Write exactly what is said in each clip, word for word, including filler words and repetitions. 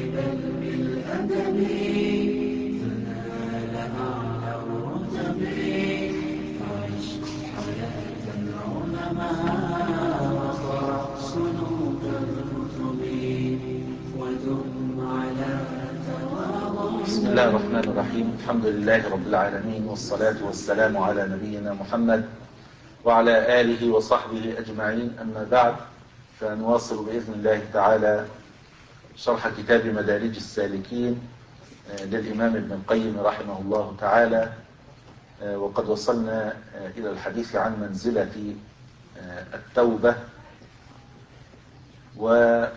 بل بالأدب تنال أعلى الرتب. عش حياة العلماء وقرأ صنوف الكتب ودم على تواضع. بسم الله الرحمن الرحيم. الحمد لله رب العالمين، والصلاة والسلام على نبينا محمد وعلى آله وصحبه أجمعين. أما بعد، فنواصل بإذن الله تعالى شرح كتاب مدارج السالكين للإمام ابن القيم رحمه الله تعالى، وقد وصلنا إلى الحديث عن منزلة التوبة، و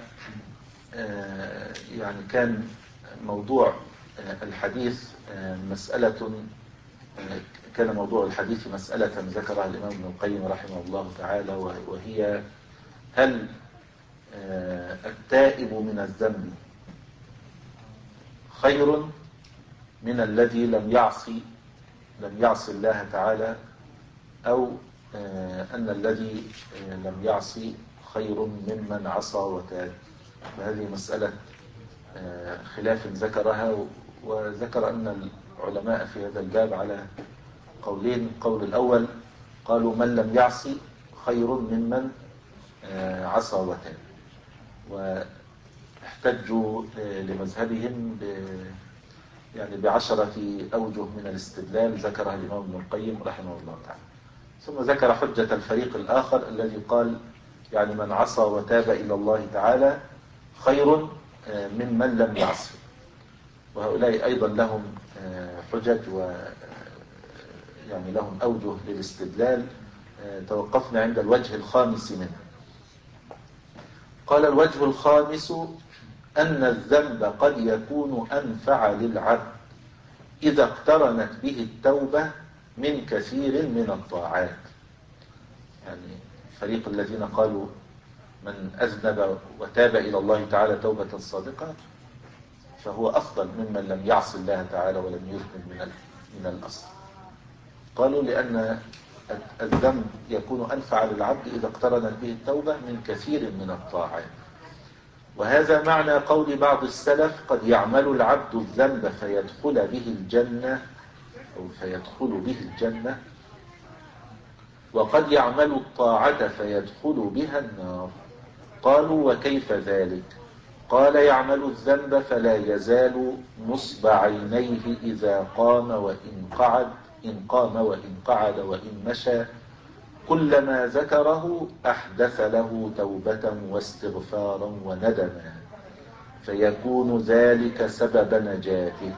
يعني كان موضوع الحديث مسألة كان موضوع الحديث مسألة ذكرها الإمام ابن القيم رحمه الله تعالى، وهي هل التائب من الذنب خير من الذي لم يعصي لم يعصي الله تعالى، أو أن الذي لم يعصي خير ممن عصى وتاب؟ فهذه مسألة خلاف ذكرها، وذكر أن العلماء في هذا الباب على قولين. القول الأول قالوا من لم يعصي خير ممن عصى وتاب، واحتجوا لمذهبهم ب يعني بعشرة أوجه من الاستدلال ذكرها الإمام ابن القيم رحمه الله تعالى. ثم ذكر حجة الفريق الآخر الذي قال يعني من عصى وتاب إلى الله تعالى خير ممن لم يعصي، وهؤلاء أيضا لهم حجج و يعني لهم أوجه للاستدلال. توقفنا عند الوجه الخامس منه. قال الوجه الخامس أن الذنب قد يكون أنفع للعبد إذا اقترنت به التوبة من كثير من الطاعات. يعني الفريق الذين قالوا من أذنب وتاب إلى الله تعالى توبة صادقة فهو أفضل ممن لم يعص الله تعالى ولم يذنب من من الأصل. قالوا لأن الذنب يكون أنفع للعبد إذا اقترنت به التوبة من كثير من الطاعات، وهذا معنى قول بعض السلف قد يعمل العبد الذنب فيدخل به الجنة أو فيدخل به الجنة، وقد يعمل الطاعة فيدخل بها النار. قالوا وكيف ذلك؟ قال يعمل الذنب فلا يزال نصب عينيه إذا قام وإن قعد إن قام وإن قعد وإن مشى، كلما ذكره أحدث له توبة واستغفارا وندما، فيكون ذلك سبب نجاته.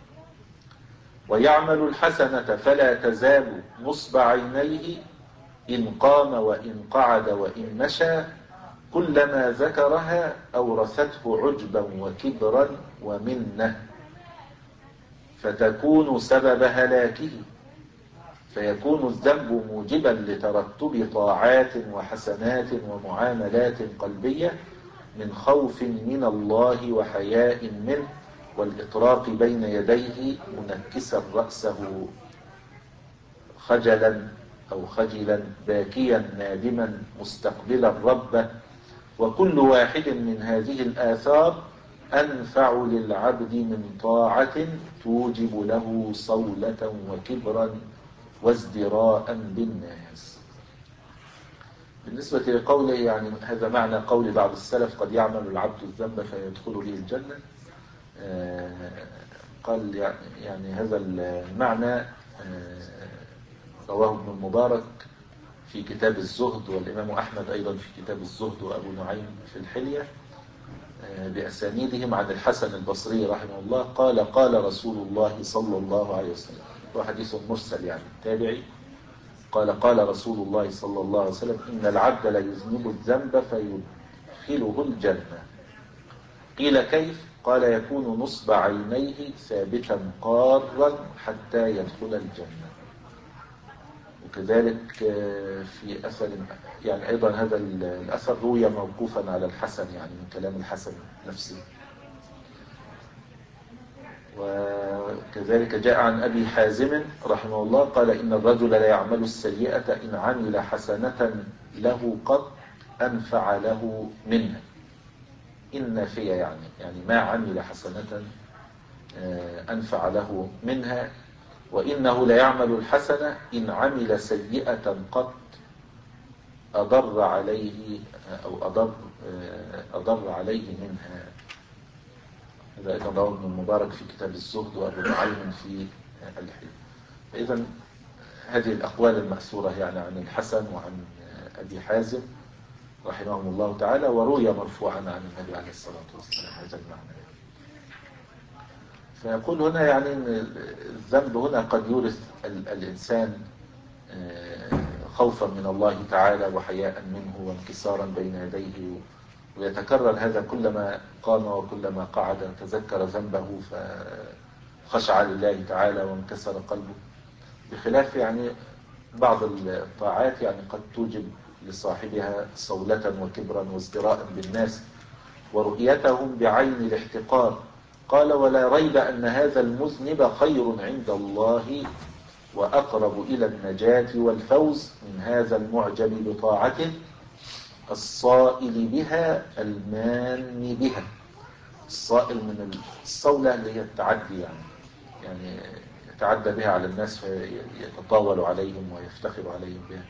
ويعمل الحسنة فلا تزال نصب عينيه إن قام وإن قعد وإن مشى، كلما ذكرها أورثته عجبا وكبرا ومنة، فتكون سبب هلاكه، فيكون الذنب موجبا لترتب طاعات وحسنات ومعاملات قلبية من خوف من الله وحياء منه والإطراق بين يديه منكسا رأسه خجلا أو خجلا باكيا نادما مستقبلا ربه. وكل واحد من هذه الآثار أنفع للعبد من طاعة توجب له صولة وكبرا وازدراء بالناس. بالنسبة لقوله يعني هذا معنى قول بعض السلف قد يعمل العبد الذنب فيدخل به الجنة. قال يعني هذا المعنى رواه ابن المبارك في كتاب الزهد، والإمام أحمد أيضا في كتاب الزهد، وأبو نعيم في الحلية بأسانيدهم عن الحسن البصري رحمه الله قال قال رسول الله صلى الله عليه وسلم، وحديث مرسل يعني تابعي، قال قال رسول الله صلى الله عليه وسلم إن العبد لا يذنب الذنب فيدخله الجنة. قيل كيف؟ قال يكون نصب عينيه ثابتا قارا حتى يدخل الجنة. وكذلك في أثر يعني أيضا هذا الأثر روي موقوفا على الحسن، يعني من كلام الحسن نفسه. وكذلك جاء عن أبي حازم رحمه الله قال إن الرجل لا يعمل السيئة إن عمل حسنة له قط أنفع له منها. النافية، يعني يعني ما عمل حسنة أنفع له منها، وإنه ليعمل الحسنة إن عمل سيئة قط أضر عليه أو أضر, أضر عليه منها. هذا أيضا رواه ابن المبارك في كتاب الزهد، وأبو نعيم في الحلم. فإذا هذه الأقوال المأثورة يعني عن الحسن وعن أبي حازم رحمهم الله تعالى، وروي مرفوعا عن النبي عليه الصلاة والسلام هذا المعنى. فيقول هنا يعني أن الذنب هنا قد يورث الإنسان خوفا من الله تعالى وحياء منه وانكسارا بين يديه، ويتكرر هذا كلما قام وكلما قعد تذكر ذنبه فخشع لله تعالى وانكسر قلبه. بخلاف يعني بعض الطاعات يعني قد توجب لصاحبها صولة وكبرا وازدراء بالناس ورؤيتهم بعين الاحتقار. قال: ولا ريب أن هذا المذنب خير عند الله وأقرب إلى النجاة والفوز من هذا المعجب بطاعته الصائل بها المان بها. الصائل من الصولة اللي هي التعدي، يعني يعني يتعدى بها على الناس فيتطاول عليهم ويفتخر عليهم بها.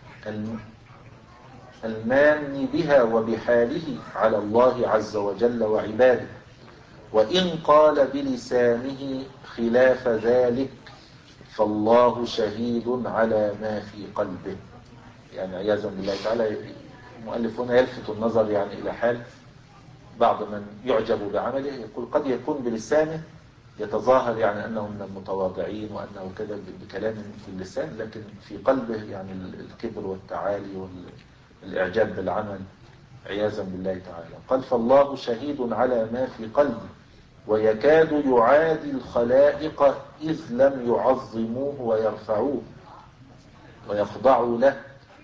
المان بها وبحاله على الله عز وجل وعباده، وإن قال بلسانه خلاف ذلك فالله شهيد على ما في قلبه. يعني عياذا بالله تعالى المؤلف هنا يلفت النظر يعني إلى حال بعض من يعجب بعمله، يقول قد يكون بلسانه يتظاهر يعني أنه من المتواضعين وأنه كذا بكلام في اللسان، لكن في قلبه يعني الكبر والتعالي والإعجاب بالعمل عياذا بالله تعالى. قال: فالله شهيد على ما في قلبه ويكاد يعادي الخلائق إذ لم يعظموه ويرفعوه ويخضعوا له،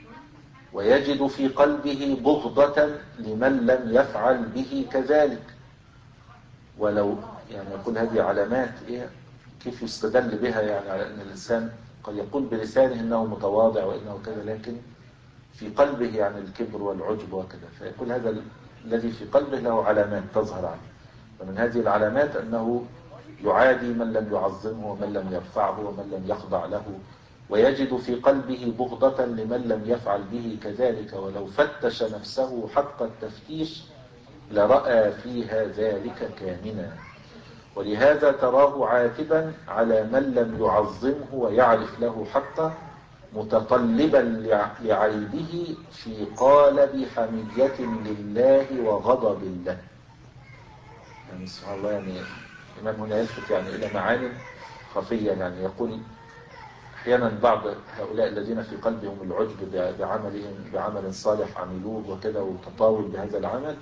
ويجد في قلبه بغضة لمن لم يفعل به كذلك. ولو يعني يقول هذه علامات إيه كيف يستدل بها يعني على أن الإنسان قد يقول بلسانه إنه متواضع وإنه كذا، لكن في قلبه يعني الكبر والعجب وكذا. فيقول هذا الذي في قلبه له علامات تظهر عنه، ومن هذه العلامات أنه يعادي من لم يعظمه ومن لم يرفعه ومن لم يخضع له، ويجد في قلبه بغضة لمن لم يفعل به كذلك، ولو فتش نفسه حق التفتيش لرأى فيها ذلك كامنا. ولهذا تراه عاتبا على من لم يعظمه ويعرف له حقه، متطلبا لعيبه في قالب حمية لله وغضب له. يعني سبحان الله، يعني الإمام هنا يلفت يعني إلى معاني خفية. يعني يقول أحيانا بعض هؤلاء الذين في قلبهم العجب بعملهم بعمل صالح عملوه وكذا وتطاول بهذا العمل،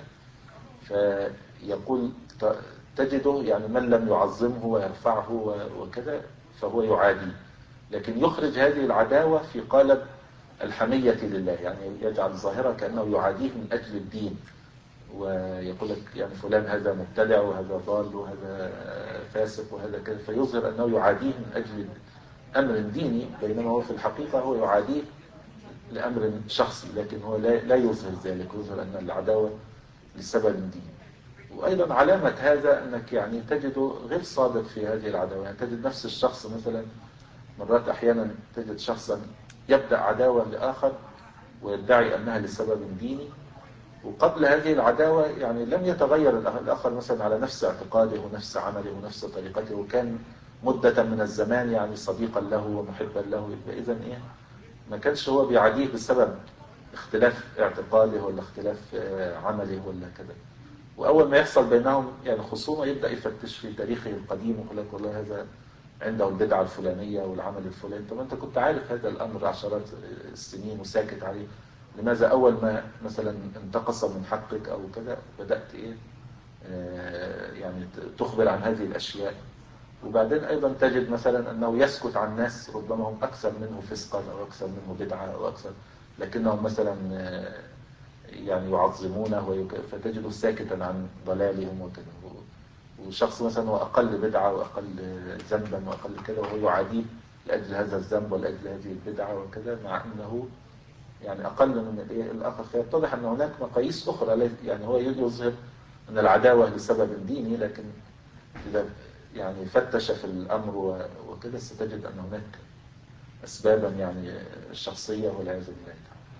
فيقول تجده يعني من لم يعظمه ويرفعه وكذا فهو يعادي، لكن يخرج هذه العداوة في قالب الحمية لله، يعني يجعل ظاهرة كأنه يعاديه من أجل الدين، ويقول لك يعني فلان هذا مبتدع وهذا ضال وهذا فاسق وهذا كذا، فيظهر أنه يعاديه من أجل أمر ديني، بينما هو في الحقيقة هو يعاديه لأمر شخصي، لكن هو لا يظهر ذلك، يظهر أن العداوة لسبب ديني. وأيضا علامة هذا أنك يعني تجده غير صادق في هذه العداوة. يعني تجد نفس الشخص مثلا مرات أحيانا تجد شخصا يبدأ عداوة لآخر ويدعي أنها لسبب ديني، وقبل هذه العداوة يعني لم يتغير الآخر مثلا على نفس اعتقاده ونفس عمله ونفس طريقته، وكان مدة من الزمان يعني صديقا له ومحبا له. إذن إيه ما كانش هو بيعاديه بسبب اختلاف اعتقاده ولا اختلاف عمله ولا كذا. وأول ما يحصل بينهم يعني خصومة يبدأ يفتش في تاريخه القديم ويقول لك والله هذا عنده البدعة الفلانية والعمل الفلاني. طب أنت كنت عارف هذا الأمر عشرات السنين وساكت عليه، لماذا أول ما مثلا انتقص من حقك أو كذا بدأت إيه آه يعني تخبر عن هذه الأشياء؟ وبعدين أيضا تجد مثلا أنه يسكت عن ناس ربما هم أكثر منه فسقا أو أكثر منه بدعة أو أكثر، لكنهم مثلا آه يعني يعظمونه، فتجده ساكتا عن ضلالهم وكذا. وشخص مثلا هو أقل بدعة وأقل ذنبا وأقل كذا وهو يعاديه لأجل هذا الذنب ولأجل هذه البدعة وكذا، مع أنه يعني أقل من الآخر. فيتضح أن هناك مقاييس أخرى، يعني هو يظهر أن العداوة لسبب ديني، لكن إذا يعني فتش في الأمر وكذا ستجد أن هناك أسبابا يعني شخصية والعياذ بالله.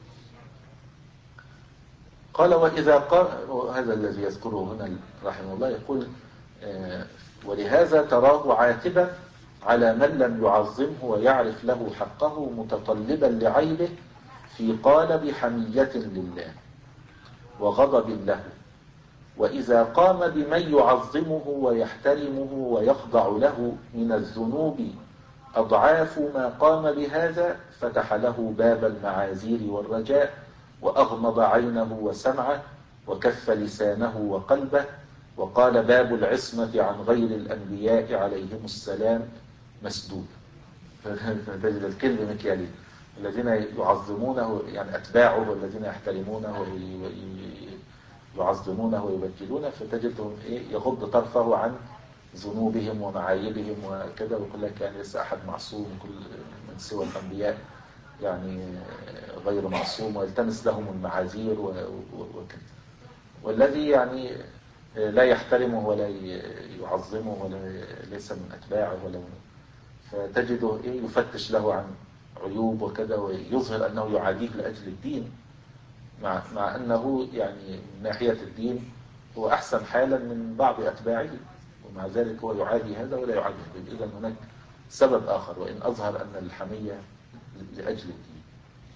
قال وإذا قال، وهذا الذي يذكره هنا رحمه الله، يقول ولهذا تراه عاتبا على من لم يعظمه ويعرف له حقه، متطلبا لعيبه في قالب حمية لله وغضب له. وإذا قام بمن يعظمه ويحترمه ويخضع له من الذنوب أضعاف ما قام بهذا، فتح له باب المعاذير والرجاء، وأغمض عينه وسمعه، وكف لسانه وقلبه، وقال باب العصمة عن غير الأنبياء عليهم السلام مسدود. فتجد الكلمة مكيالين، الذين يعظمونه يعني أتباعه، والذين يحترمونه ويعظمونه ويبجلونه، فتجدهم إيه يغض طرفه عن ذنوبهم ومعايبهم وكذا، ويقول لك يعني ليس أحد معصوم، كل من سوى الأنبياء يعني غير معصوم، ويلتمس لهم المعاذير وكذا. والذي يعني لا يحترمه ولا يعظمه ولا ليس من أتباعه ولا، فتجده إيه يفتش له عن عيوب وكذا، ويظهر أنه يعاديه لأجل الدين، مع, مع أنه يعني من ناحية الدين هو أحسن حالا من بعض أتباعه، ومع ذلك هو يعادي هذا ولا يعادي هذا. إذن هناك سبب آخر، وإن أظهر أن الحمية لأجل الدين.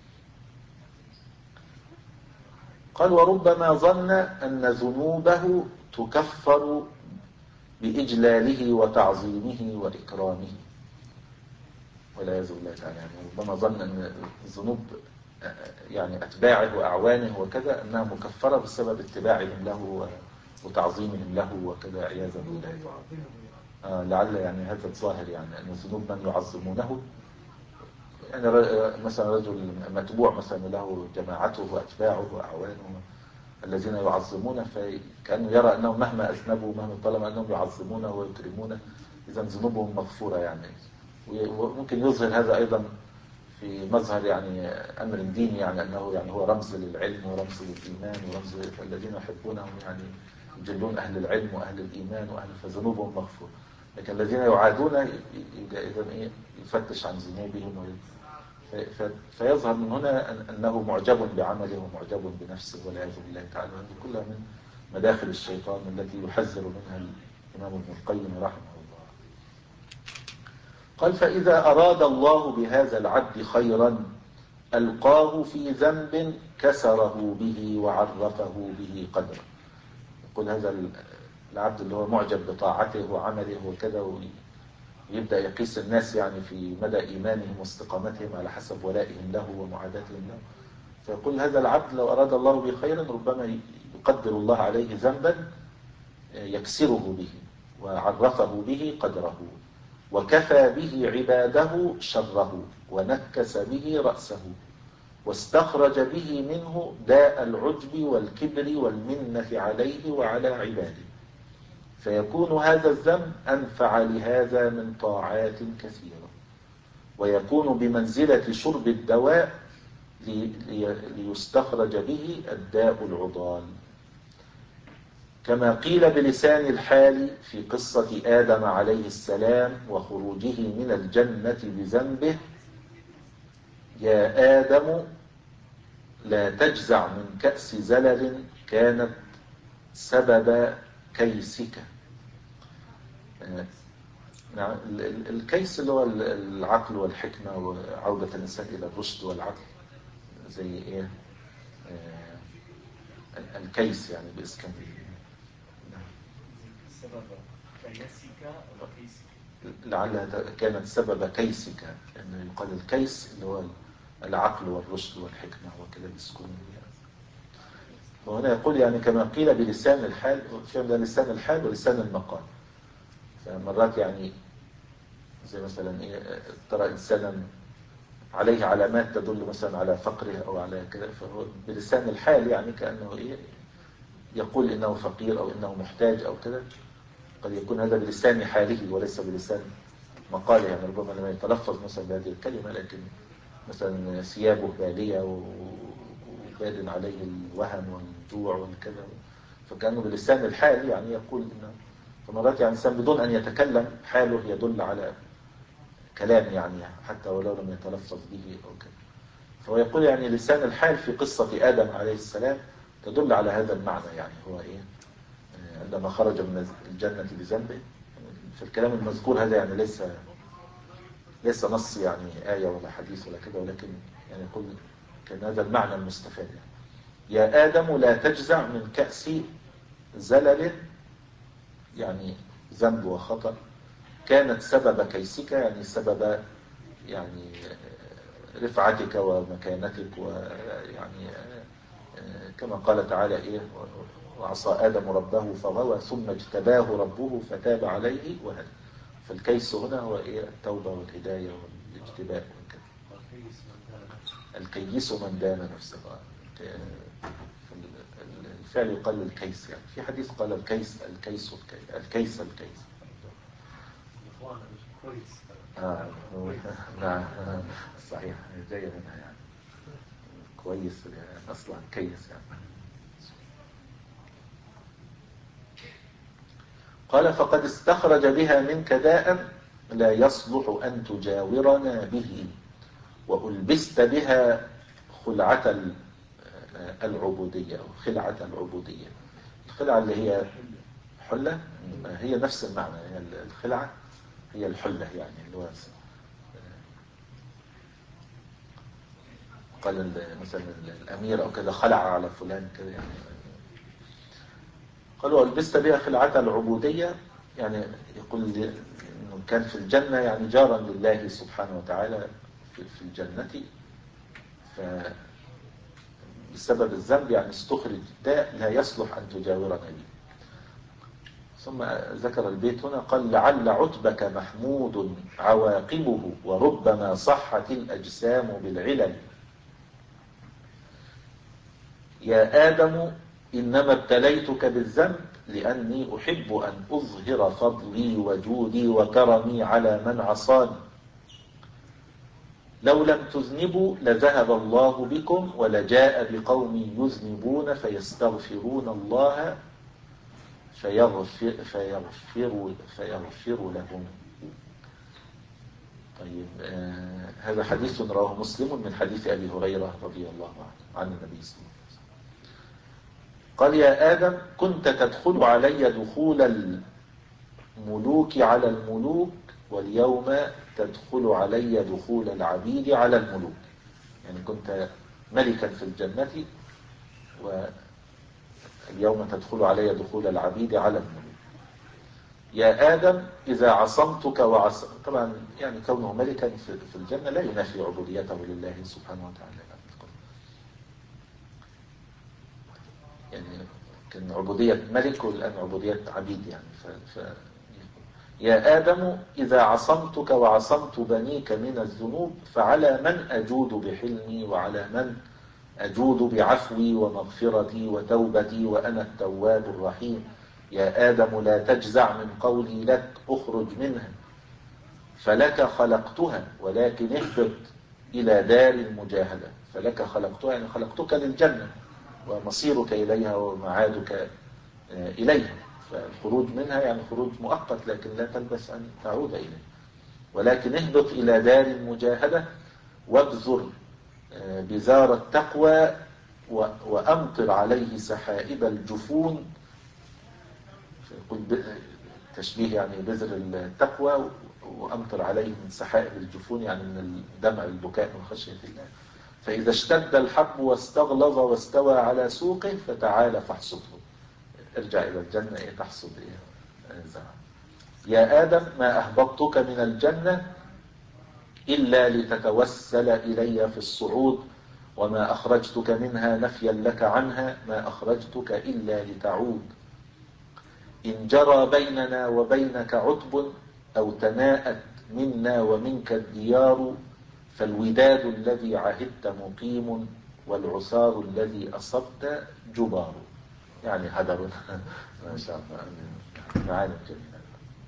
قال وربما ظن أن ذنوبه تكفر بإجلاله وتعظيمه وإكرامه، والعياذ بالله تعالى. يعني ربما ظن أن الذنوب يعني أتباعه وأعوانه وكذا أنها مكفرة بسبب اتباعهم له وتعظيمهم له وكذا، عياذا بالله. آه لعل يعني هذا الظاهر، يعني أن الذنوب من يعظمونه، يعني مثلا رجل متبوع مثلا له جماعته وأتباعه وأعوانه الذين يعظمونه، فكأنه يرى أنهم مهما أذنبوا مهما طالما أنهم يعظمونه ويكرمونه إذا ذنوبهم مغفورة يعني. وممكن يظهر هذا أيضا في مظهر يعني أمر ديني، يعني أنه يعني هو رمز للعلم ورمز للإيمان ورمز الذين يحبونهم، يعني يجلون أهل العلم وأهل الإيمان وأهل فذنوبهم مغفورة. لكن الذين يعادون إذا إيه يفتش عن ذنوبهم، فيظهر من هنا أنه معجب بعمله ومعجب بنفسه والعياذ بالله تعالى. هذه كلها من مداخل الشيطان التي يحذر منها الإمام ابن القيم رحمه الله. قال فإذا أراد الله بهذا العبد خيرا ألقاه في ذنب كسره به وعرفه به قدره. يقول هذا العبد اللي هو معجب بطاعته وعمله وكذا، ويبدأ يقيس الناس يعني في مدى إيمانهم واستقامتهم على حسب ولائهم له ومعاداتهم له. فيقول هذا العبد لو أراد الله به خيرا ربما يقدر الله عليه ذنبا يكسره به وعرفه به قدره، وكفى به عباده شره، ونكس به رأسه، واستخرج به منه داء العجب والكبر والمنة عليه وعلى عباده، فيكون هذا الذنب أنفع لهذا من طاعات كثيرة، ويكون بمنزلة شرب الدواء ليستخرج به الداء العضال. كما قيل بلسان الحال في قصة آدم عليه السلام وخروجه من الجنة بذنبه: يا آدم لا تجزع من كأس زلل كانت سبب كيسك. الكيس اللي هو العقل والحكمة وعودة الإنسان إلى الرشد والعقل، زي إيه الكيس يعني بإسكان سبب كيسك أو كيسك، لعلها كانت سبب كيسك، لأنه يعني يقال الكيس اللي هو العقل والرشد والحكمة وكذا بسكون يعني. وهنا يقول يعني كما قيل بلسان الحال، فهم ده لسان الحال ولسان المقال. فمرات يعني زي مثلا إيه ترى إنسانا عليه علامات تدل مثلا على فقره أو على كذا، فهو بلسان الحال يعني كأنه إيه يقول إنه فقير أو إنه محتاج أو كذا. قد يكون هذا بلسان حاله وليس بلسان مقاله، يعني ربما لما يتلفظ مثلا بهذه الكلمة لكن مثلا ثيابه بالية وباد عليه الوهن والجوع والكذا، فكانوا بلسان الحال يعني يقول إنه فمرات يعني الإنسان بدون أن يتكلم حاله يدل على كلام يعني حتى ولو لم يتلفظ به أو كده. فهو يقول يعني لسان الحال في قصة آدم عليه السلام تدل على هذا المعنى. يعني هو إيه عندما خرج من الجنة بذنبه. في الكلام المذكور هذا يعني ليس ليس نص يعني آية ولا حديث ولا كده، ولكن يعني يقول كان هذا المعنى المستفاد يعني. يا آدم لا تجزع من كأس زلل، يعني ذنب وخطأ كانت سبب كيسك، يعني سبب يعني رفعتك ومكانتك، ويعني كما قال تعالى إيه وعصى آدم ربه فغوى ثم اجتباه ربه فتاب عليه وهدى. فالكيس هنا هو إيه التوبة والهداية والاجتباء وكذا. الكيس من دان نفسه. الفعل يقال الكيس، يعني في حديث قال الكيس الكيس الكيس الكيس آه نعم صحيح جاية منها يعني كويس يعني أصلا كيس يعني. قال فقد استخرج بها منك داء لا يصلح أن تجاورنا به، وألبست بها خلعة العبودية أو خلعة العبودية. الخلعة اللي هي حلة هي نفس المعنى، هي الخلعة هي الحلة يعني الواسع. قال مثلا الأمير أو كذا خلع على فلان كذا يعني. قالوا ألبست بها خلعة العبودية، يعني يقول إنه كان في الجنة يعني جارا لله سبحانه وتعالى في الجنة، فبسبب الذنب يعني استخرج داء لا يصلح أن تجاورنا به. ثم ذكر البيت هنا قال لعل عتبك محمود عواقبه وربما صحت الأجسام بالعلل. يا آدم إنما ابتليتك بالذنب لأني أحب أن أظهر فضلي وجودي وكرمي على من عصاني. لو لم تذنبوا لذهب الله بكم ولجاء بقوم يذنبون فيستغفرون الله فيغفر, فيغفر, فيغفر لهم. طيب آه هذا حديث رواه مسلم من حديث أبي هريرة رضي الله عنه عن النبي صلى الله عليه وسلم قال يا آدم كنت تدخل علي دخول الملوك على الملوك، واليوم تدخل علي دخول العبيد على الملوك. يعني كنت ملكا في الجنة واليوم تدخل علي دخول العبيد على الملوك. يا آدم إذا عصمتك وعصمت، طبعا يعني كونه ملكا في الجنة لا ينافي عبوديته لله سبحانه وتعالى. يعني كان عبودية ملك والآن عبودية عبيد يعني ف... ف... يا آدم إذا عصمتك وعصمت بنيك من الذنوب فعلى من أجود بحلمي وعلى من أجود بعفوي ومغفرتي وتوبتي وأنا التواب الرحيم. يا آدم لا تجزع من قولي لك أخرج منها فلك خلقتها ولكن اهبط إلى دار المجاهدة. فلك خلقتها يعني خلقتك للجنة ومصيرك إليها ومعادك إليها، فالخروج منها يعني خروج مؤقت لكن لا تلبس أن تعود إليه. ولكن اهبط إلى دار المجاهدة وابذر بزار التقوى وأمطر عليه سحائب الجفون. تشبيه يعني بذر التقوى وأمطر عليه من سحائب الجفون يعني من الدمع البكاء من خشية الله. فإذا اشتد الحب واستغلظ واستوى على سوقه فتعال فاحصده. ارجع إلى الجنة إيه تحصد إيه زرع. يا آدم ما أهبطتك من الجنة إلا لتتوسل إلي في الصعود، وما أخرجتك منها نفيا لك عنها، ما أخرجتك إلا لتعود. إن جرى بيننا وبينك عتب أو تناءت منا ومنك الديار فالوداد الذي عهدت مقيم والعسار الذي أصبت جبار. يعني هدر ما شاء الله معاني جميلة.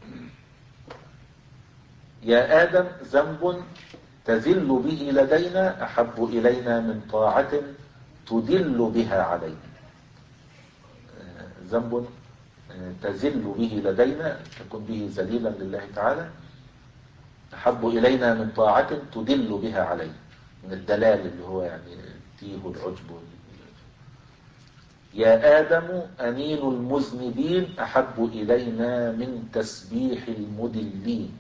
يا آدم ذنب تذل به لدينا أحب إلينا من طاعة تدل بها علينا. ذنب تزل به لدينا، تكون به ذليلا لله تعالى، أحب إلينا من طاعة تدل بها عليه، من الدلال اللي هو يعني التيه والعجب وال... يا آدم أنين المذنبين أحب إلينا من تسبيح المدلين.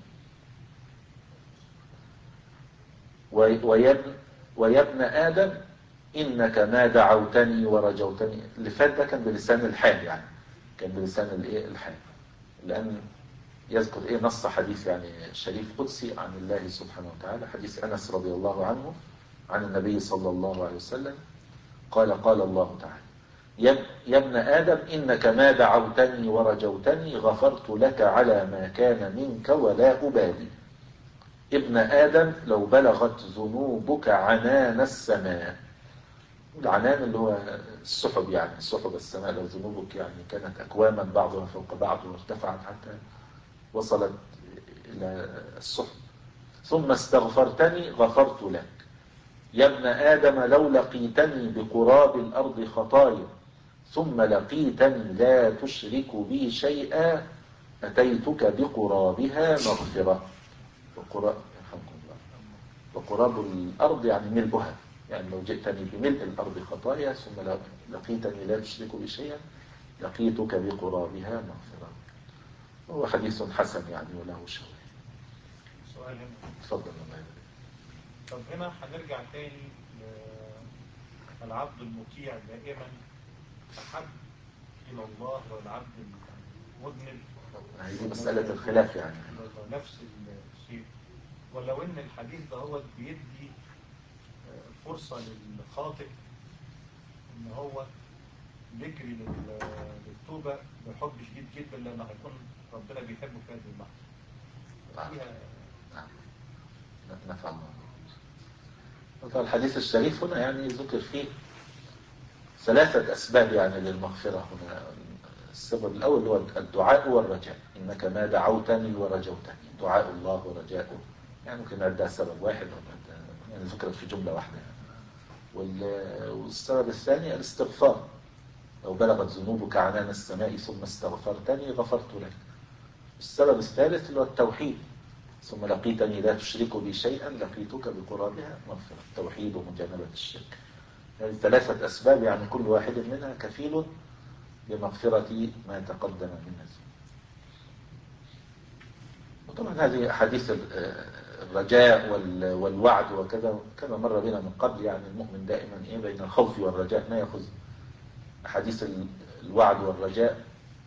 ويا ويا ابن آدم إنك ما دعوتني ورجوتني. اللي فات ده كان بلسان الحال، يعني كان بلسان الايه الحال، لأن يذكر ايه نص حديث يعني شريف قدسي عن الله سبحانه وتعالى، حديث أنس رضي الله عنه عن النبي صلى الله عليه وسلم قال قال الله تعالى يا ابن آدم إنك ما دعوتني ورجوتني غفرت لك على ما كان منك ولا أبالي. ابن آدم لو بلغت ذنوبك عنان السماء، العنان اللي هو السحب، يعني السحب السماء، لو ذنوبك يعني كانت أكواما بعضها فوق بعض وارتفعت حتى وصلت إلى السحب، ثم استغفرتني غفرت لك. يا ابن آدم لو لقيتني بقراب الأرض خطايا ثم لقيتني لا تشرك بي شيئا أتيتك بقرابها مغفرة. وقراب وقراب الأرض يعني ملئها، يعني لو جئتني بملء الأرض خطايا ثم لقيتني لا تشرك بي شيئا لقيتك بقرابها مغفرة. هو حديث حسن يعني وله شواهد. سؤال هنا. تفضل الله يبارك. طب هنا هنرجع تاني للعبد المطيع دائما أحب إلى الله والعبد المذنب. هذه مسألة الخلاف يعني. نفس الشيء. ولو إن الحديث ده هو بيدي فرصة للخاطئ إن هو يجري للتوبة بحب شديد جدا، لأنه هيكون ربنا بيحبه في هذه اللحظة. فيها نفع الله. الحديث الشريف هنا يعني ذكر فيه ثلاثة أسباب يعني للمغفرة هنا. السبب الأول هو الدعاء والرجاء، إنك ما دعوتني ورجوتني، دعاء الله ورجاؤه، يعني ممكن نعدها سبب واحد يعني ذكرت في جملة واحدة. والسبب الثاني الاستغفار، لو بلغت ذنوبك عنان السماء ثم استغفرتني غفرت لك. السبب الثالث اللي هو التوحيد، ثم لقيتني لا تشرك بي شيئا لقيتك بقرابها مغفرة، التوحيد ومجانبة الشرك. هذه ثلاثة أسباب يعني كل واحد منها كفيل بمغفرة ما تقدم من الذنوب. وطبعا هذه أحاديث الرجاء والوعد وكذا كما مر بنا من قبل، يعني المؤمن دائما إيه بين الخوف والرجاء، ما يأخذ أحاديث الوعد والرجاء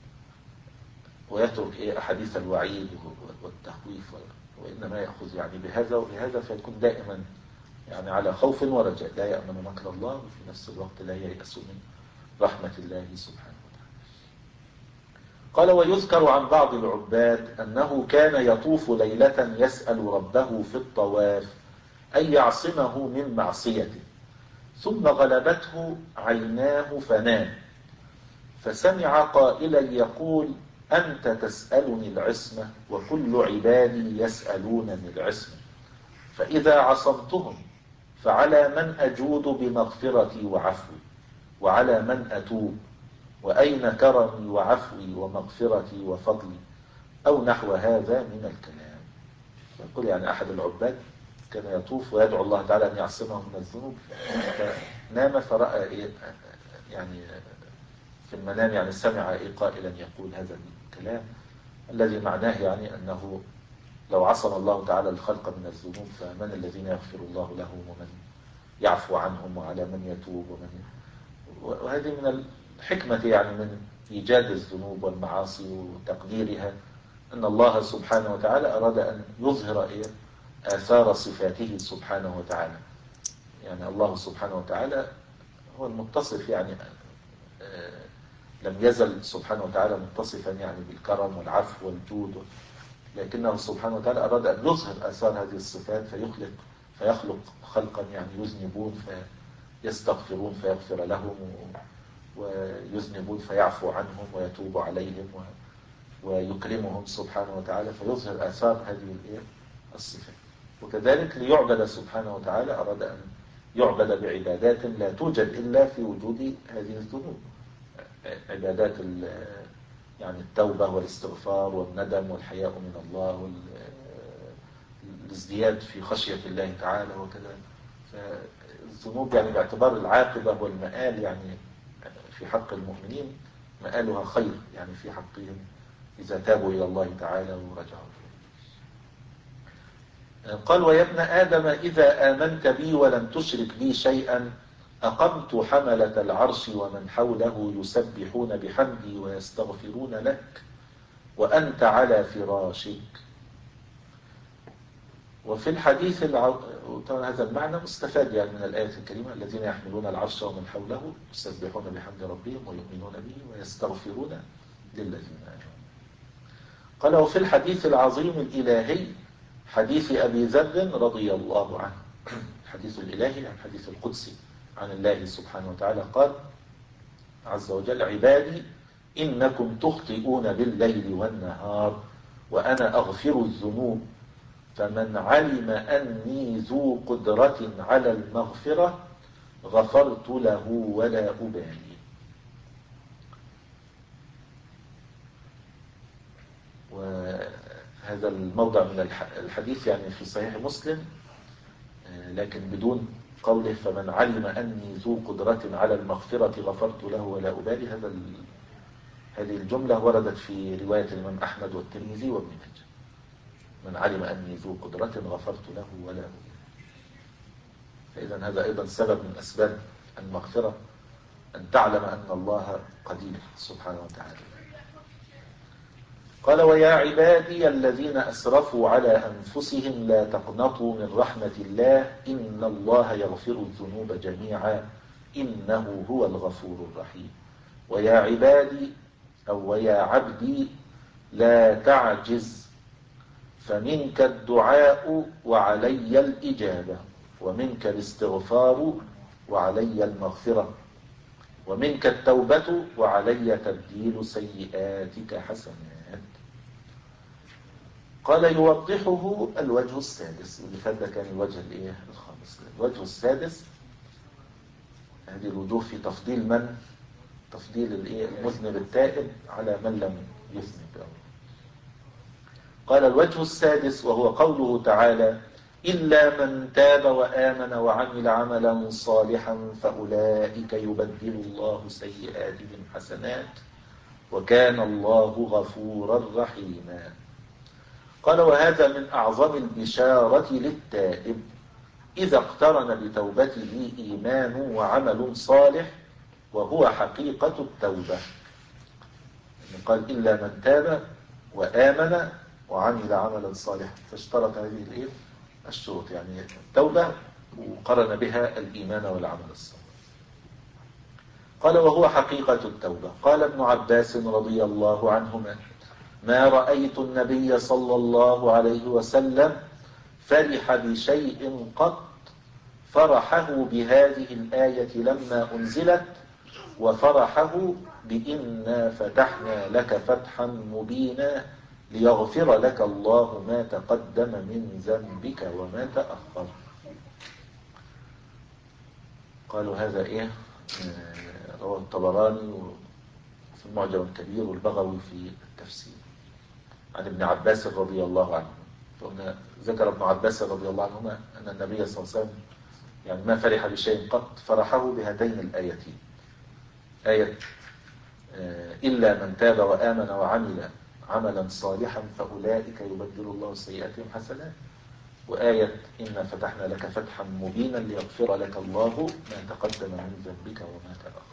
ويترك إيه أحاديث الوعيد والتخويف، وإنما يأخذ يعني بهذا وبهذا، فيكون دائما يعني على خوف ورجاء، لا يأمن مكر الله وفي نفس الوقت لا ييأس من رحمة الله سبحانه وتعالى. قال ويذكر عن بعض العباد أنه كان يطوف ليلة يسأل ربه في الطواف أن يعصمه من معصيته، ثم غلبته عيناه فنام، فسمع قائلا يقول أنت تسألني العصمة وكل عبادي يسألونني العصمة، فإذا عصمتهم فعلى من أجود بمغفرتي وعفوي وعلى من أتوب، وأين كرمي وعفوي ومغفرتي وفضلي، أو نحو هذا من الكلام. يقول يعني أحد العباد كان يطوف ويدعو الله تعالى أن يعصمه من الذنوب، فنام فرأى إيه يعني في المنام يعني سمع إيه قائلا يقول هذا الكلام الذي معناه يعني أنه لو عصم الله تعالى الخلق من الذنوب فمن الذين يغفر الله لهم ومن يعفو عنهم وعلى من يتوب ومن. وهذه من الحكمة يعني من إيجاد الذنوب والمعاصي وتقديرها، أن الله سبحانه وتعالى أراد أن يظهر إيه آثار صفاته سبحانه وتعالى. يعني الله سبحانه وتعالى هو المتصف يعني آه لم يزل سبحانه وتعالى متصفا يعني بالكرم والعفو والجود، لكنه سبحانه وتعالى أراد أن يظهر آثار هذه الصفات فيخلق فيخلق خلقا يعني يذنبون فيستغفرون فيغفر لهم، ويذنبون فيعفو عنهم ويتوب عليهم ويكرمهم سبحانه وتعالى، فيظهر آثار هذه الصفات. وكذلك ليعبد سبحانه وتعالى أراد أن يعبد بعبادات لا توجد إلا في وجود هذه الذنوب، عبادات يعني التوبة والاستغفار والندم والحياء من الله والازدياد في خشية الله تعالى وكذا. فالذنوب يعني باعتبار العاقبة والمآل يعني في حق المؤمنين مآلها خير يعني في حقهم إذا تابوا إلى الله تعالى ورجعوا. قال ويا ابن آدم إذا آمنت بي ولم تشرك بي شيئا أقمت حملة العرش ومن حوله يسبحون بحمدي ويستغفرون لك وأنت على فراشك. وفي الحديث الع... هذا المعنى مستفاد يعني من الآية الكريمة الذين يحملون العرش ومن حوله يسبحون بحمد ربهم ويؤمنون به ويستغفرون للذين آمنوا. قال وفي الحديث العظيم الإلهي حديث أبي ذر رضي الله عنه، الحديث الإلهي عن حديث القدسي عن الله سبحانه وتعالى قال عز وجل عبادي إنكم تخطئون بالليل والنهار وأنا أغفر الذنوب فمن علم أني ذو قدرة على المغفرة غفرت له ولا أبالي. وهذا الموضع من الحديث يعني في صحيح مسلم لكن بدون قوله فمن علم أني ذو قدرة على المغفرة غفرت له ولا أبالي. هذا هذه الجملة وردت في رواية الإمام أحمد والترمذي وابن ماجه. من علم أني ذو قدرة غفرت له ولا أبالي. فإذا هذا أيضا سبب من أسباب المغفرة أن تعلم أن الله قدير سبحانه وتعالى. قال ويا عبادي الذين أسرفوا على أنفسهم لا تقنطوا من رحمة الله إن الله يغفر الذنوب جميعا إنه هو الغفور الرحيم. ويا عبادي أو ويا عبدي لا تعجز فمنك الدعاء وعلي الإجابة ومنك الاستغفار وعلي المغفرة ومنك التوبة وعلي تبديل سيئاتك حسنات. قال يوضحه الوجه السادس، اللي فات ده كان الوجه الايه الخامس. الوجه السادس هذه الوجوه في تفضيل من تفضيل الايه المذنب التائب على من لم يذنب. قال الوجه السادس وهو قوله تعالى إلا من تاب وآمن وعمل عملا صالحا فأولئك يبدل الله سيئاتهم حسنات وكان الله غفورا رحيما. قال وهذا من أعظم البشارة للتائب إذا اقترن بتوبته إيمان وعمل صالح وهو حقيقة التوبة. قال إلا من تاب وآمن وعمل عملا صالحا فاشترط هذه الإيه الشروط يعني التوبة وقرن بها الإيمان والعمل الصالح. قال وهو حقيقة التوبة. قال ابن عباس رضي الله عنهما ما رأيت النبي صلى الله عليه وسلم فرح بشيء قط فرحه بهذه الآية لما أنزلت وفرحه بإنا فتحنا لك فتحا مبينا ليغفر لك الله ما تقدم من ذنبك وما تأخر. قالوا هذا إيه رواه الطبراني في المعجم الكبير والبغوي في التفسير عن ابن عباس رضي الله عنه. فهنا ذكر ابن عباس رضي الله عنهما أن النبي صلى الله عليه وسلم يعني ما فرح بشيء قط فرحه بهاتين الآيتين آية إلا من تاب وآمن وعمل عملا صالحا فأولئك يبدل الله سيئاتهم حسنات وآية إنا فتحنا لك فتحا مبينا ليغفر لك الله ما تقدم من ذنبك وما تأخر.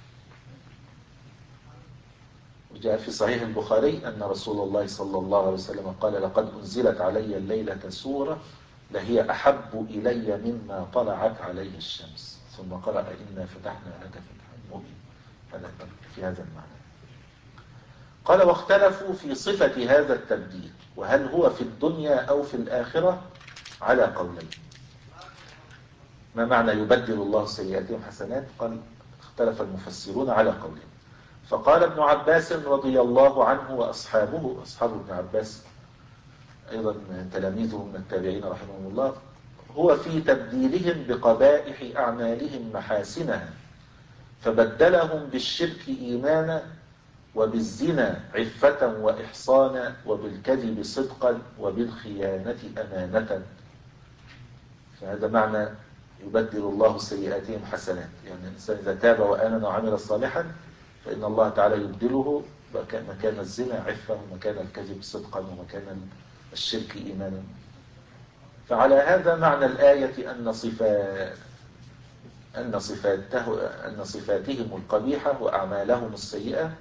وجاء في صحيح البخاري أن رسول الله صلى الله عليه وسلم قال لقد أنزلت علي الليلة سورة لهي أحب إلي مما طلعت عليه الشمس ثم قرأ إنا فتحنا لك فتحا مبينا. هذا في هذا المعنى. قال واختلفوا في صفة هذا التبديل وهل هو في الدنيا أو في الآخرة على قولين. ما معنى يبدل الله سيئاتهم حسنات؟ قال اختلف المفسرون على قولين. فقال ابن عباس رضي الله عنه وأصحابه أصحاب ابن عباس أيضا تلاميذه من التابعين رحمهم الله هو في تبديلهم بقبائح أعمالهم محاسنها فبدلهم بالشرك إيمانا وبالزنا عفة وإحصانا وبالكذب صدقا وبالخيانة أمانة. فهذا معنى يبدل الله سيئاتهم حسنات، يعني الإنسان إذا تاب وآمن وعمل صالحا فإن الله تعالى يبدله مكان الزنا عفة ومكان الكذب صدقا ومكان الشرك إيمانا. فعلى هذا معنى الآية أن صفات أن صفاته أن صفاتهم القبيحة وأعمالهم السيئة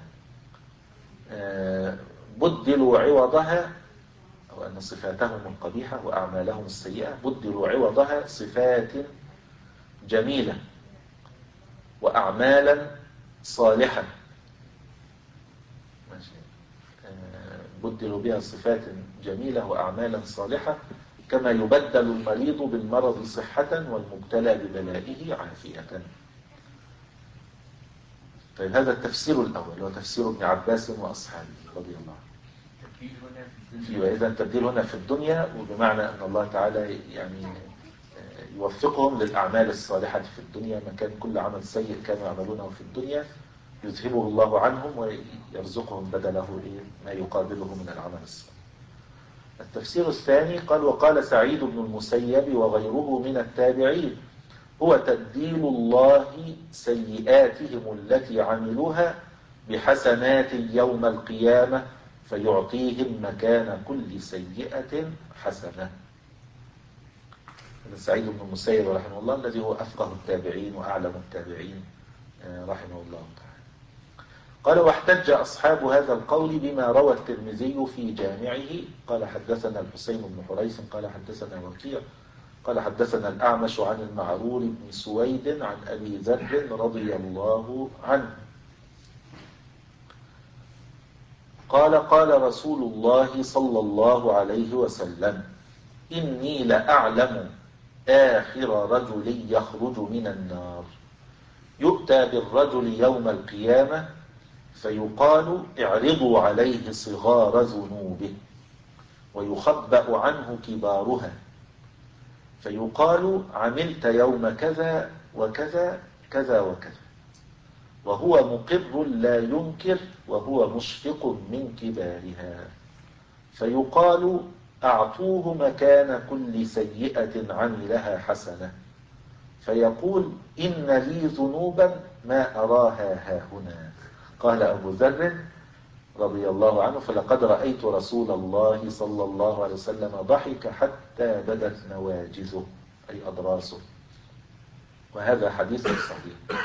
بدلوا عوضها، أو أن صفاتهم القبيحة وأعمالهم السيئة بدلوا عوضها صفات جميلة وأعمالا صالحة، بدلوا بها صفات جميلة وأعمالا صالحة، كما يبدل المريض بالمرض صحة والمبتلى ببلائه عافية. طيب هذا التفسير الأول هو تفسير ابن عباس وأصحابه رضي الله عنه. وإذا التبديل هنا في الدنيا، وبمعنى أن الله تعالى يعني يوفقهم للأعمال الصالحة في الدنيا، ما كان كل عمل سيء كانوا يعملونه في الدنيا يذهبه الله عنهم ويرزقهم بدله ما يقابله من العمل الصالح. التفسير الثاني قال: وقال سعيد بن المسيب وغيره من التابعين: هو تبديل الله سيئاتهم التي عملوها بحسنات يوم القيامة فيعطيهم مكان كل سيئة حسنة. سعيد بن المسيب رحمه الله الذي هو أفقه التابعين وأعلم التابعين رحمه الله تعالى قال: واحتج أصحاب هذا القول بما روى الترمذي في جامعه قال: حدثنا الحسين بن حريث قال: حدثنا وكيع قال: حدثنا الأعمش عن المعرور بن سويد عن أبي ذر رضي الله عنه قال: قال رسول الله صلى الله عليه وسلم: إني لأعلم آخر رجل يخرج من النار، يؤتى بالرجل يوم القيامة فيقال: اعرضوا عليه صغار ذنوبه ويخبأ عنه كبارها، فيقال: عملت يوم كذا وكذا كذا وكذا، وهو مقر لا ينكر وهو مشفق من كبارها، فيقال: أعطوه مكان كل سيئة عملها حسنة، فيقول: إن لي ذنوبا ما أراها هاهنا. قال أبو ذر رضي الله عنه: فلقد رأيت رسول الله صلى الله عليه وسلم ضحك حتى بدت نواجذه أي أضراسه. وهذا حديث صحيح.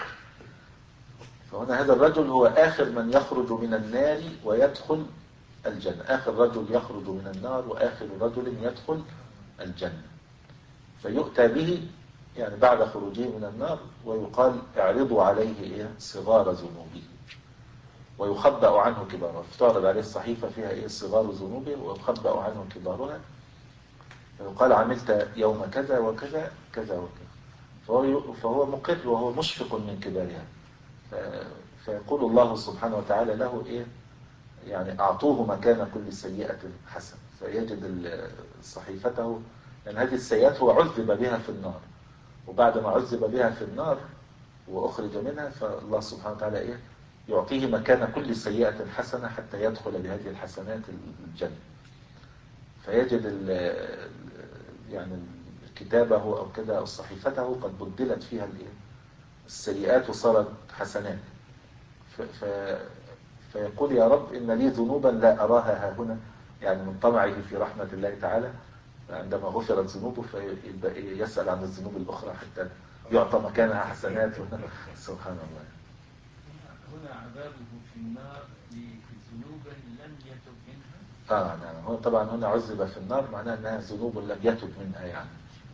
فهنا هذا الرجل هو آخر من يخرج من النار ويدخل الجنة، آخر رجل يخرج من النار وآخر رجل يدخل الجنة، فيؤتى به يعني بعد خروجه من النار ويقال: اعرضوا عليه صغار ذنوبه ويخبأ عنه كبارها، فتعرض عليه الصحيفة فيها إيه صغار ذنوبه ويخبأ عنه كبارها، فيقال: عملت يوم كذا وكذا كذا وكذا، فهو, فهو مقر وهو مشفق من كبارها، فيقول الله سبحانه وتعالى له إيه يعني أعطوه مكان كل سيئة حسنة، فيجد صحيفته، لأن يعني هذه السيئات هو عذب بها في النار، وبعد ما عذب بها في النار وأخرج منها فالله سبحانه وتعالى إيه يعطيه مكان كل سيئة حسنة حتى يدخل بهذه الحسنات الجنة، فيجد يعني كتابه أو كذا أو صحيفته قد بدلت فيها السيئات وصارت حسنات، ف فيقول: يا رب إن لي ذنوبا لا أراها ها هنا، يعني من طمعه في رحمة الله تعالى عندما غفرت ذنوبه فيسأل عن الذنوب الأخرى حتى يعطى مكانها حسنات. سبحان الله. هنا عذابه في النار بذنوب لم يتب منها. آه نعم، هو طبعا هنا عذب في النار معناه أنها ذنوب لم يتب منها، يعني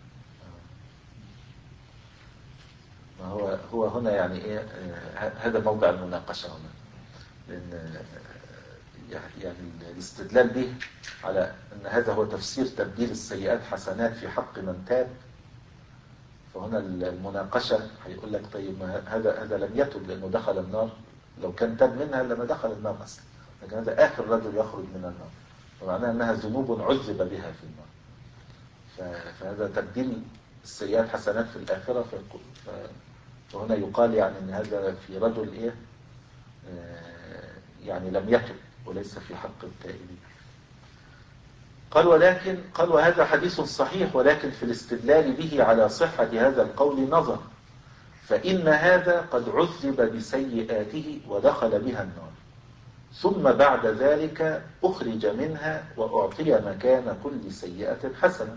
ما هو هو هنا يعني إيه آه هذا موضع المناقشة هنا، لأن يعني الاستدلال به على أن هذا هو تفسير تبديل السيئات حسنات في حق من تاب، فهنا المناقشة هيقول لك: طيب ما هذا هذا لم يتب لأنه دخل النار، لو كان تاب منها لما دخل النار أصلا، لكن هذا آخر رجل يخرج من النار، ومعناه أنها ذنوب عذب بها في النار، فهذا تبديل السيئات حسنات في الآخرة، فهنا يقال يعني أن هذا في رجل إيه يعني لم يتب وليس في حق التائبين. قال ولكن قال وهذا حديث صحيح، ولكن في الاستدلال به على صحة هذا القول نظر، فإن هذا قد عذب بسيئاته ودخل بها النار، ثم بعد ذلك أخرج منها وأعطي مكان كل سيئة حسنة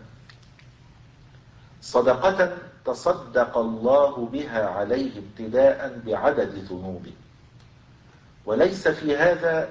صدقة تصدق الله بها عليه ابتداء بعدد ذنوبه، وليس في هذا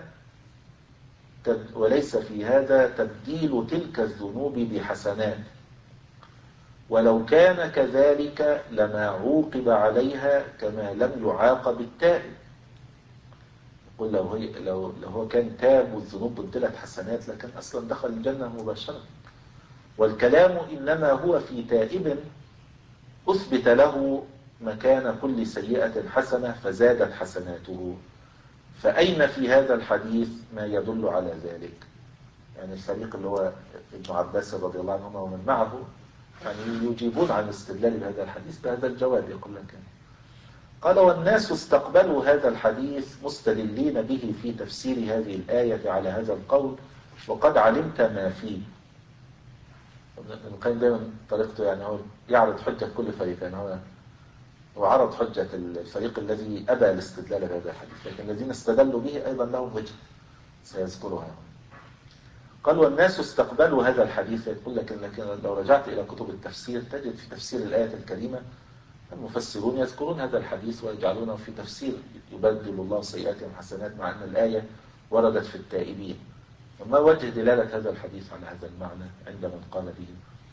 وليس في هذا تبديل تلك الذنوب بحسنات، ولو كان كذلك لما عوقب عليها كما لم يعاقب التائب. يقول لو, هي لو, لو هو كان تاب والذنوب بدلت حسنات لكن أصلا دخل الجنة مباشرة. والكلام إنما هو في تائب أثبت له مكان كل سيئة حسنة فزادت حسناته، فأين في هذا الحديث ما يدل على ذلك؟ يعني الفريق اللي هو ابن عباس رضي الله عنهما ومن معه يعني يجيبون عن الاستدلال بهذا الحديث بهذا الجواب. يقول لك قال والناس استقبلوا هذا الحديث مستدلين به في تفسير هذه الآية على هذا القول وقد علمت ما فيه. ابن القيم دائما طريقته يعني هو يعرض حجة كل فريق، يعني هو وعرض حجة الفريق الذي أبى الاستدلال بهذا الحديث، لكن الذين استدلوا به أيضا لهم وجه سيذكرها. قال والناس استقبلوا هذا الحديث. يقول لك لكن لو رجعت إلى كتب التفسير تجد في تفسير الآية الكريمة المفسرون يذكرون هذا الحديث ويجعلونه في تفسير يبدل الله سيئاتهم حسنات، مع أن الآية وردت في التائبين. فما وجه دلالة هذا الحديث على هذا المعنى عند من قال به؟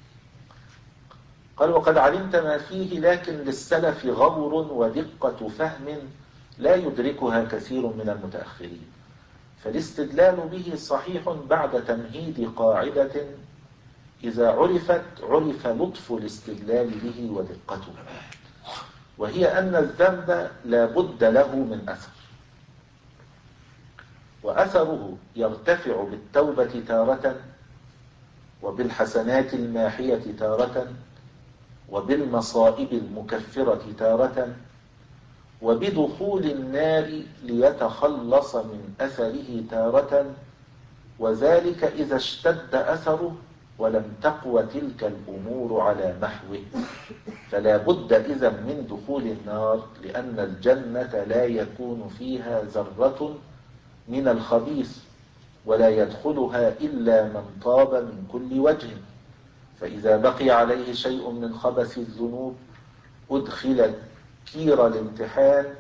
قال وقد علمت ما فيه، لكن للسلف غور ودقة فهم لا يدركها كثير من المتأخرين، فالاستدلال به صحيح بعد تمهيد قاعدة إذا عرفت عرف لطف الاستدلال به ودقته، وهي أن الذنب لا بد له من أثر، وأثره يرتفع بالتوبة تارة، وبالحسنات الماحية تارة، وبالمصائب المكفرة تارة، وبدخول النار ليتخلص من أثره تارة، وذلك إذا اشتد أثره ولم تقوى تلك الأمور على محوه، فلا بد إذا من دخول النار، لأن الجنة لا يكون فيها ذرة من الخبيث، ولا يدخلها إلا من طاب من كل وجه، فإذا بقي عليه شيء من خبث الذنوب أدخل كير الامتحان،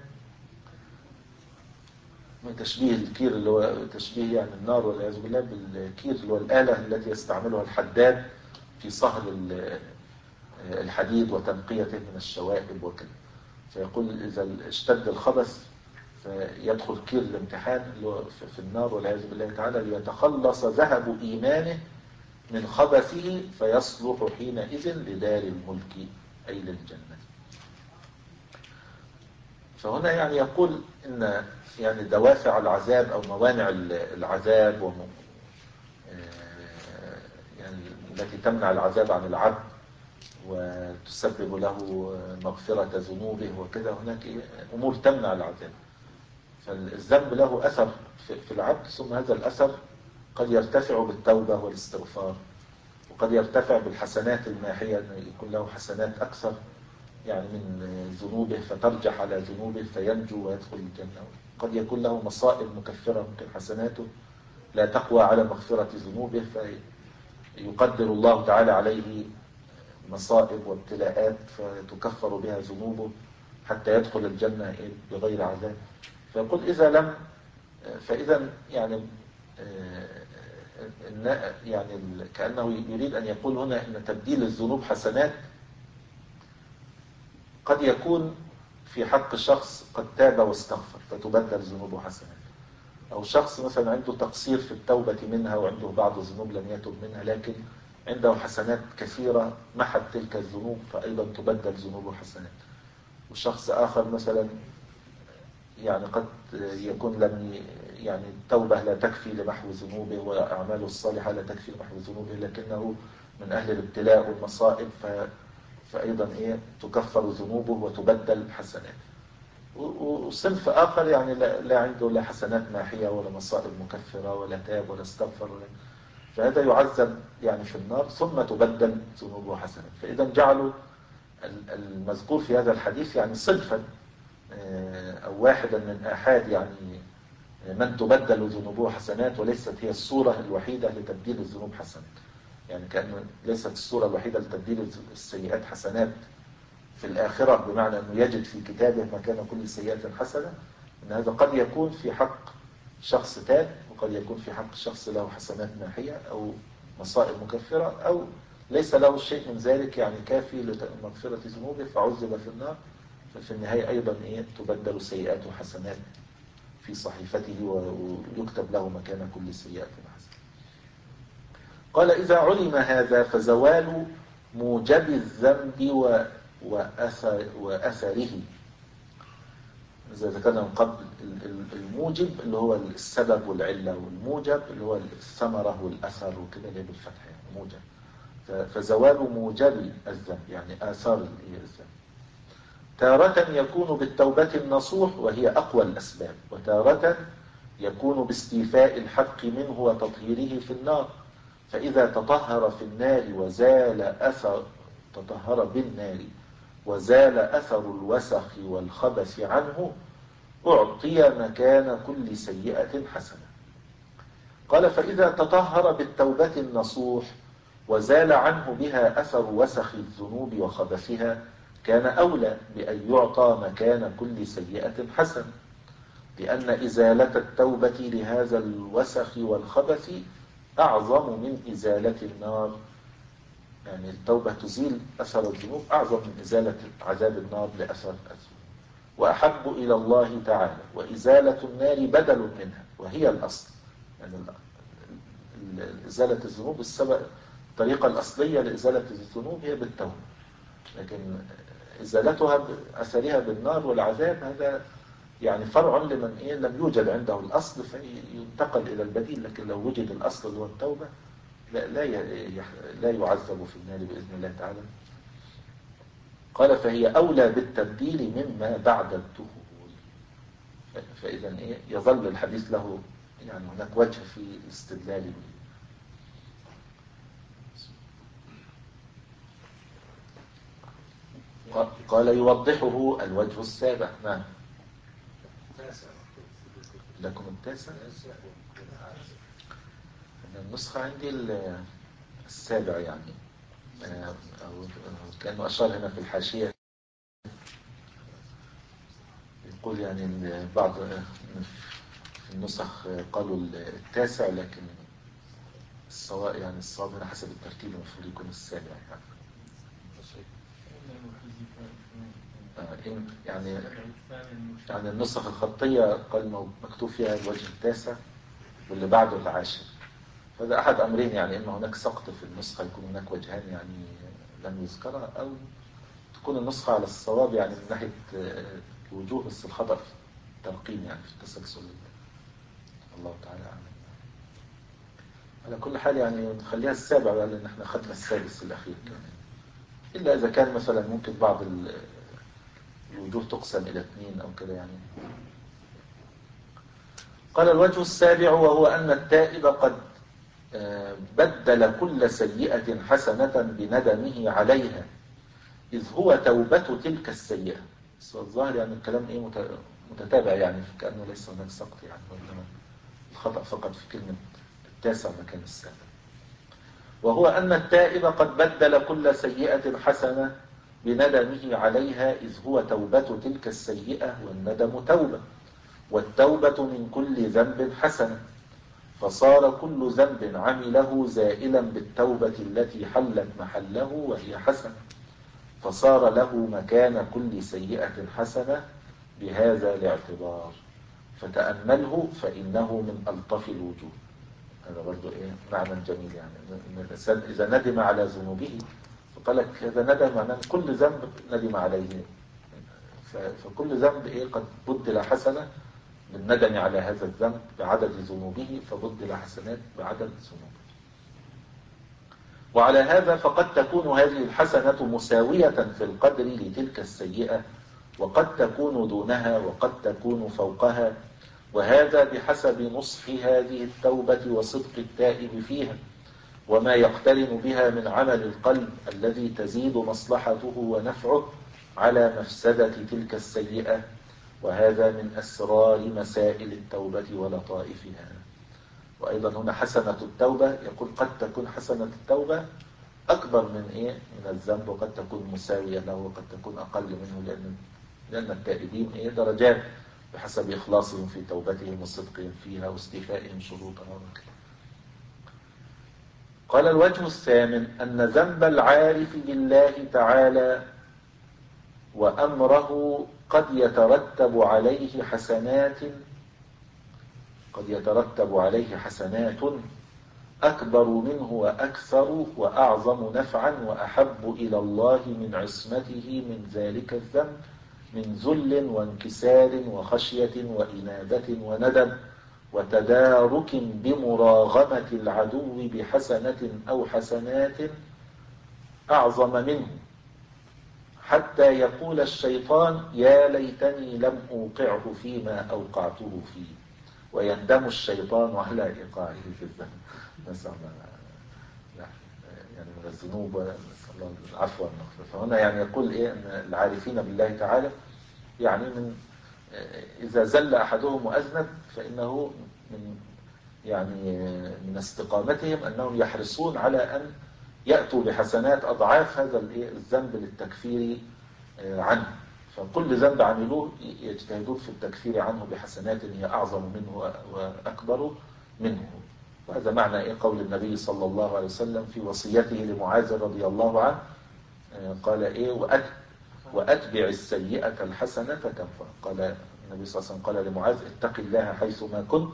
من تشبيه الكير اللي هو تشبيه يعني النار والعياذ بالله بالكير اللي هو الآلة التي يستعملها الحداد في صهر الحديد وتنقيته من الشوائب وكذا. فيقول إذا اشتد الخبث فيدخل كير الامتحان اللي هو في النار والعياذ بالله تعالى ليتخلص ذهب إيمانه من خبثه فيصلح حينئذ لدار الملك أي للجنة. فهنا يعني يقول إن يعني دوافع العذاب أو موانع العذاب وم... يعني التي تمنع العذاب عن العبد وتسبب له مغفرة ذنوبه وكذا، هناك أمور تمنع العذاب. فالذنب له أثر في العبد، ثم هذا الأثر قد يرتفع بالتوبة والاستغفار، وقد يرتفع بالحسنات الماحية أن يكون له حسنات أكثر يعني من ذنوبه فترجح على ذنوبه فينجو ويدخل الجنة. قد يكون له مصائب مكفرة، ممكن حسناته لا تقوى على مغفرة ذنوبه فيقدر الله تعالى عليه مصائب وابتلاءات فتكفر بها ذنوبه حتى يدخل الجنة بغير عذاب. فيقول إذا لم فإذا يعني يعني كأنه يريد أن يقول هنا أن تبديل الذنوب حسنات قد يكون في حق شخص قد تاب واستغفر فتبدل ذنوبه حسنات، أو شخص مثلا عنده تقصير في التوبة منها وعنده بعض الذنوب لم يتب منها لكن عنده حسنات كثيرة محت تلك الذنوب فأيضا تبدل ذنوبه حسنات. وشخص آخر مثلا يعني قد يكون لم يعني التوبة لا تكفي لمحو ذنوبه وأعماله الصالحة لا تكفي لمحو ذنوبه، لكنه من أهل الابتلاء والمصائب فأيضا إيه تكفر ذنوبه وتبدل حسنات. وصنف آخر يعني لا, لا عنده لا حسنات ماحية ولا مصائب مكفرة ولا تاب ولا استغفر ولا، فهذا يعذب يعني في النار ثم تبدل ذنوبه حسنات. فإذا جعلوا المذكور في هذا الحديث يعني صنفا أو واحدا من آحاد يعني من تبدل ذنوبه حسنات، وليست هي الصورة الوحيدة لتبديل الذنوب حسنات. يعني كأنه ليست الصورة الوحيدة لتبديل السيئات حسنات في الآخرة، بمعنى أنه يجد في كتابه مكان كل سيئة حسنة. إن هذا قد يكون في حق شخص تاب، وقد يكون في حق شخص له حسنات ماحية أو مصائب مكفرة، أو ليس له شيء من ذلك يعني كافي لمغفرة ذنوبه فعذب في النار، ففي النهاية أيضا إيه تبدل سيئاته حسنات في صحيفته ويكتب له مكان كل سيئة حسنة. قال إذا علم هذا فزوال موجب الذنب وأثر وأثره. إذا ذكرنا من قبل الموجب اللي هو السبب والعلة، والموجب اللي هو الثمرة والأثر وكده اللي بالفتح يعني موجب. فزوال موجب الذنب يعني آثار الذنب. تارة يكون بالتوبة النصوح وهي أقوى الأسباب، وتارة يكون باستيفاء الحق منه وتطهيره في النار. فإذا تطهر في النار وزال أثر تطهر بالنار وزال أثر الوسخ والخبث عنه أعطي مكان كل سيئة حسنة. قال فإذا تطهر بالتوبة النصوح وزال عنه بها أثر وسخ الذنوب وخبثها كان أولى بأن يعطى مكان كل سيئة حسنة، لأن إزالة التوبة لهذا الوسخ والخبث أعظم من إزالة النار. يعني التوبة تزيل أثر الذنوب أعظم من إزالة عذاب النار لأثر الذنوب، وأحب إلى الله تعالى. وإزالة النار بدل منها وهي الأصل. يعني إزالة الذنوب السبب الطريقة الأصلية لإزالة الذنوب هي بالتوبة، لكن إزالتها أثرها بالنار والعذاب هذا يعني فرع لمن إيه لم يوجد عنده الأصل فينتقل إلى البديل. لكن لو وجد الأصل اللي هو التوبة لا, لا, لا يعذب في النار بإذن الله تعالى. قال فهي أولى بالتبديل مما بعد الدخول. فإذا إيه يظل الحديث له يعني هناك وجه في الاستدلال به. قال يوضحه الوجه السابع. نعم لكم التاسع. النسخة عندي السابع يعني، أو كأنه أشار هنا في الحاشية يقول يعني بعض في النسخ قالوا التاسع، لكن الصواب يعني الصواب هنا حسب الترتيب المفروض يكون السابع يعني. يعني يعني النسخ الخطية قال مكتوب فيها الوجه التاسع واللي بعده العاشر. هذا أحد أمرين، يعني إما هناك سقط في النسخة يكون هناك وجهان يعني لم يذكرها، أو تكون النسخة على الصواب يعني من ناحية الوجوه بس الخطأ في الترقيم يعني في التسلسل. الله تعالى أعلم. على كل حال يعني نخليها السابع لأن احنا خدنا السادس الأخير كمان، إلا إذا كان مثلا ممكن بعض الوجوه تقسم إلى اثنين أو كده يعني. قال الوجه السابع وهو أن التائب قد بدل كل سيئة حسنة بندمه عليها إذ هو توبة تلك السيئة. الظاهر يعني الكلام إيه متتابع يعني كأنه ليس هناك سقط يعني، وإنما الخطأ فقط في كلمة التاسع مكان السابع. وهو أن التائب قد بدل كل سيئة حسنة بندمه عليها إذ هو توبة تلك السيئة، والندم توبة، والتوبة من كل ذنب حسنة، فصار كل ذنب عمله زائلا بالتوبة التي حلت محله وهي حسنة، فصار له مكان كل سيئة حسنة بهذا الاعتبار. فتأمله فإنه من ألطف الوجوه. هذا برضو إيه معنى جميل يعني إن الإنسان إذا ندم على ذنوبه فقال لك هذا ندم معناه كل ذنب ندم عليه، فكل ذنب إيه قد بدل حسنة بالندم على هذا الذنب بعدد ذنوبه، فبدل حسنات بعدد ذنوبه. وعلى هذا فقد تكون هذه الحسنة مساوية في القدر لتلك السيئة، وقد تكون دونها وقد تكون فوقها، وهذا بحسب نصح هذه التوبة وصدق التائب فيها، وما يقترن بها من عمل القلب الذي تزيد مصلحته ونفعه على مفسدة تلك السيئة. وهذا من أسرار مسائل التوبة ولطائفها. وأيضا هنا حسنة التوبة، يقول قد تكون حسنة التوبة أكبر من إيه من الذنب، وقد تكون مساوية له، وقد تكون أقل منه، لأن لأن التائبين إيه درجات بحسب إخلاصهم في توبتهم وصدقهم فيها واستيفائهم شروطها. قال الوجه الثامن أن ذنب العارف بالله تعالى وأمره قد يترتب عليه حسنات قد يترتب عليه حسنات أكبر منه وأكثر وأعظم نفعا وأحب إلى الله من عصمته من ذلك الذنب، من ذل وانكسار وخشية وإنابة وندم وتدارك بمراغمة العدو بحسنة أو حسنات أعظم منه، حتى يقول الشيطان يا ليتني لم أوقعه فيما أوقعته فيه، ويندم الشيطان على إيقاعه في الذنب. نسأل الله يعني من الذنوب ونسأل الله العفو والمغفرة. فهنا يعني يقول إيه أن العارفين بالله تعالى يعني من إذا زل أحدهم وأذنب فإنه من يعني من استقامتهم أنهم يحرصون على أن يأتوا بحسنات أضعاف هذا الذنب للتكفير عنه. فكل ذنب عملوه يجتهدون في التكفير عنه بحسنات هي أعظم منه وأكبر منه. وهذا معنى إيه قول النبي صلى الله عليه وسلم في وصيته لمعاذ رضي الله عنه، قال إيه وأتبع السيئة الحسنة تمحها. قال النبي صلى الله عليه وسلم قال لمعاذ اتق الله حيث ما كنت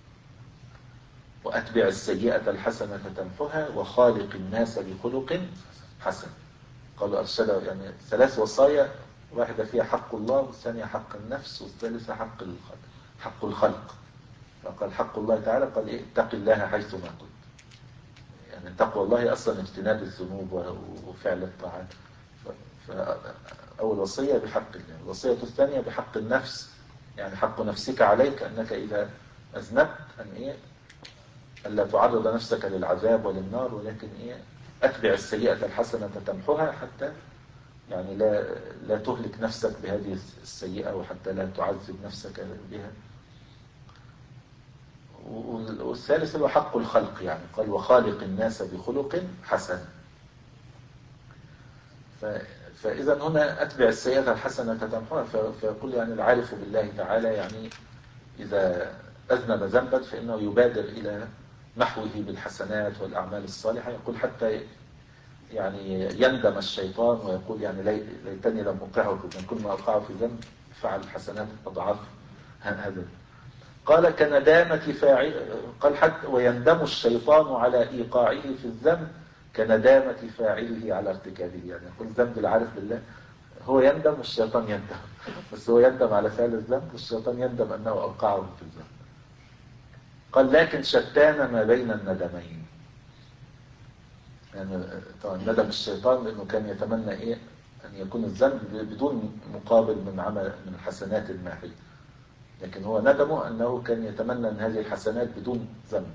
وأتبع السيئة الحسنة تمحها وخالق الناس بخلق حسن. قالوا أرشد يعني ثلاث وصايا، واحدة فيها حق الله، والثانية حق النفس، والثالثة حق الخلق حق الخلق. فقال حق الله تعالى قال إيه اتق الله حيث ما كنت. يعني تقوى الله أصلا اجتناب الذنوب وفعل الطاعات. فأول وصية بحق الله. الوصية الثانية بحق النفس، يعني حق نفسك عليك أنك إذا أذنبت أن إيه ألا تعرض نفسك للعذاب وللنار، ولكن إيه أتبع السيئة الحسنة تمحها، حتى يعني لا لا تهلك نفسك بهذه السيئة، وحتى لا تعذب نفسك بها. والثالث هو حق الخلق، يعني قال وخالق الناس بخلق حسن. فإذا هنا أتبع السيئة الحسنة تمحها، فيقول يعني العارف بالله تعالى يعني إذا أذنب ذنبا فإنه يبادر إلى محوه بالحسنات والأعمال الصالحة. يقول حتى يعني يندم الشيطان ويقول يعني ليتني لم أوقعه في ذنب، كل ما أوقعه في ذنب فعل حسنات أضعاف هذا. قال كندامة فاعل، قال حتى ويندم الشيطان على إيقاعه في الذنب كندامة فاعله على ارتكابه. يعني يقول ذنب العارف بالله هو يندم والشيطان يندم، بس هو يندم على فعل الذنب والشيطان يندم أنه أوقعه في الذنب. قال لكن شتان ما بين الندمين. يعني طبعا ندم الشيطان لأنه كان يتمنى إيه أن يكون الذنب بدون مقابل من عمل من الحسنات الماحية، لكن هو ندمه أنه كان يتمنى أن هذه الحسنات بدون ذنب.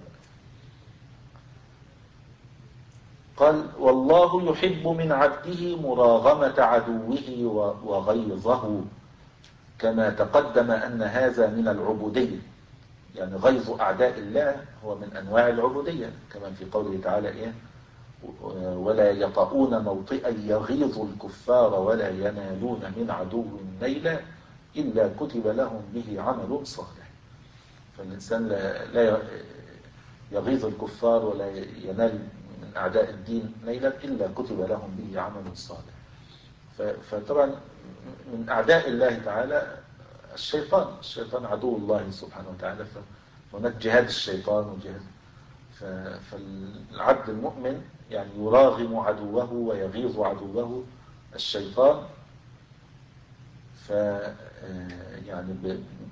قال والله يحب من عبده مراغمة عدوه وغيظه، كما تقدم أن هذا من العبودية. يعني غيظ أعداء الله هو من أنواع العبودية، كما في قوله تعالى إيه ولا يطؤون موطئا يغيظ الكفار ولا ينالون من عدو نيلا إلا كتب لهم به عمل صالح. فالإنسان لا يغيظ الكفار ولا ينال من أعداء الدين نيلا إلا كتب لهم به عمل صالح. فطبعا من أعداء الله تعالى الشيطان الشيطان عدو الله سبحانه وتعالى، فهناك جهاد الشيطان وجهاد. فالعبد المؤمن يعني يراغم عدوه ويغيظ عدوه الشيطان، ف يعني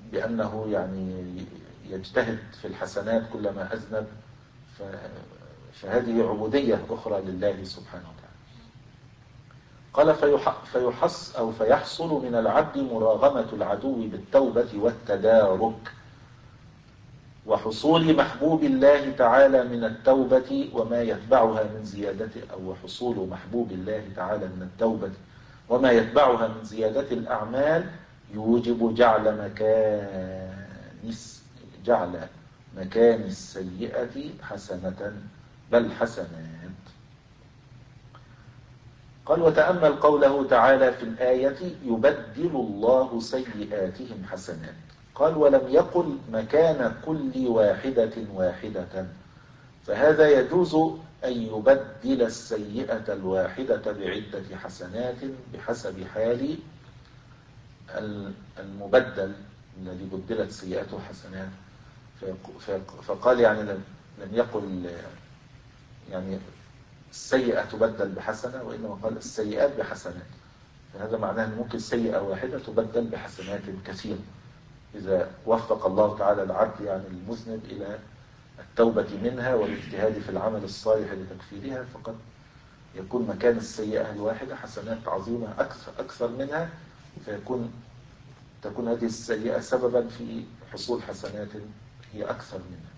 بأنه يعني يجتهد في الحسنات كلما أذنب، فهذه عبودية أخرى لله سبحانه وتعالى. قال فيح فيحص أو فيحصل من العبد مراغمة العدو بالتوبة والتدارك وحصول محبوب الله تعالى من التوبة وما يتبعها من زيادة أو حصول محبوب الله تعالى من التوبة وما يتبعها من زيادة الأعمال يوجب جعل مكان جعل مكان السيئة حسنة بل حسنات. قال وتأمل قوله تعالى في الآية يبدل الله سيئاتهم حسنات. قال ولم يقل مكان كل واحدة واحدة، فهذا يجوز أن يبدل السيئة الواحدة بعدة حسنات بحسب حال المبدل الذي بدلت سيئته حسنات. فقال يعني لم يقل يعني السيئة تبدل بحسنة، وإنما قال السيئات بحسنات. فهذا معناه أن ممكن سيئة واحدة تبدل بحسنات كثيرة إذا وفق الله تعالى العبد يعني المذنب إلى التوبة منها والاجتهاد في العمل الصالح لتكفيرها، فقد يكون مكان السيئة الواحدة حسنات عظيمة أكثر, أكثر منها، فيكون تكون هذه السيئة سببا في حصول حسنات هي أكثر منها.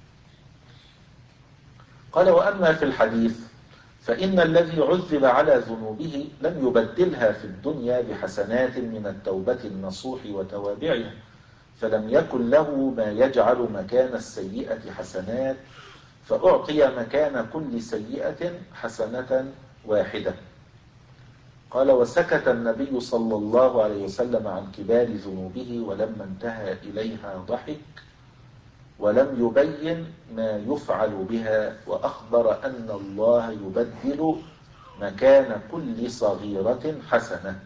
قال وأما في الحديث فإن الذي عذب على ذنوبه لم يبدلها في الدنيا بحسنات من التوبة النصوح وتوابعها، فلم يكن له ما يجعل مكان السيئة حسنات، فأعطي مكان كل سيئة حسنة واحدة. قال وسكت النبي صلى الله عليه وسلم عن كبار ذنوبه ولما انتهى إليها ضحك ولم يبين ما يفعل بها، وأخبر أن الله يبدل مكان كل صغيرة حسنة.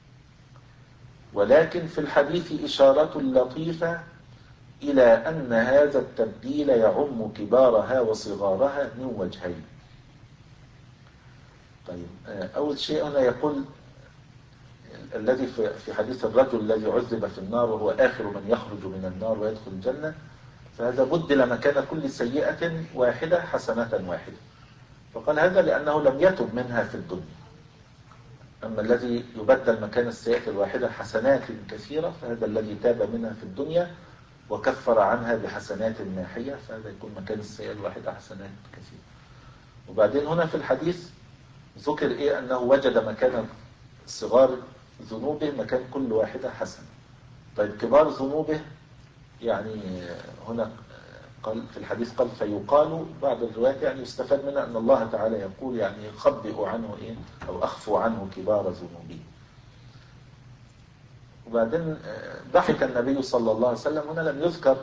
ولكن في الحديث إشارة لطيفة إلى أن هذا التبديل يعم كبارها وصغارها من وجهين. طيب أول شيء هنا يقول الذي في حديث الرجل الذي عذب في النار وهو آخر من يخرج من النار ويدخل الجنة، فهذا بدل مكان كل سيئة واحدة حسنة واحدة. فقال هذا لأنه لم يتب منها في الدنيا. أما الذي يبدل مكان السيئة الواحدة حسنات كثيرة فهذا الذي تاب منها في الدنيا وكفر عنها بحسنات ماحية، فهذا يكون مكان السيئة الواحدة حسنات كثيرة. وبعدين هنا في الحديث ذكر إيه أنه وجد مكان صغار ذنوبه مكان كل واحدة حسنة. طيب كبار ذنوبه يعني هنا قال في الحديث قال فيقال بعض الروايات يعني يستفاد منها أن الله تعالى يقول يعني خبئوا عنه إيه أو أخفوا عنه كبار ذنوبه. وبعدين ضحك النبي صلى الله عليه وسلم. هنا لم يذكر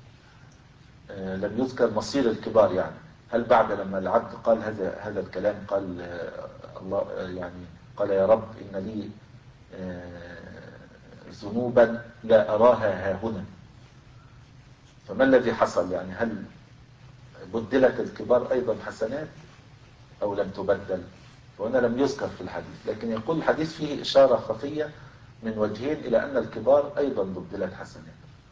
لم يذكر مصير الكبار، يعني هل بعد لما العبد قال هذا هذا الكلام قال الله يعني قال يا رب إن لي ذنوبا لا أراها ها هنا، فما الذي حصل؟ يعني هل بدلت الكبار أيضا حسنات أو لم تبدل؟ وهنا لم يذكر في الحديث، لكن يقول الحديث فيه إشارة خفية من وجهين إلى أن الكبار أيضا بدلت حسنات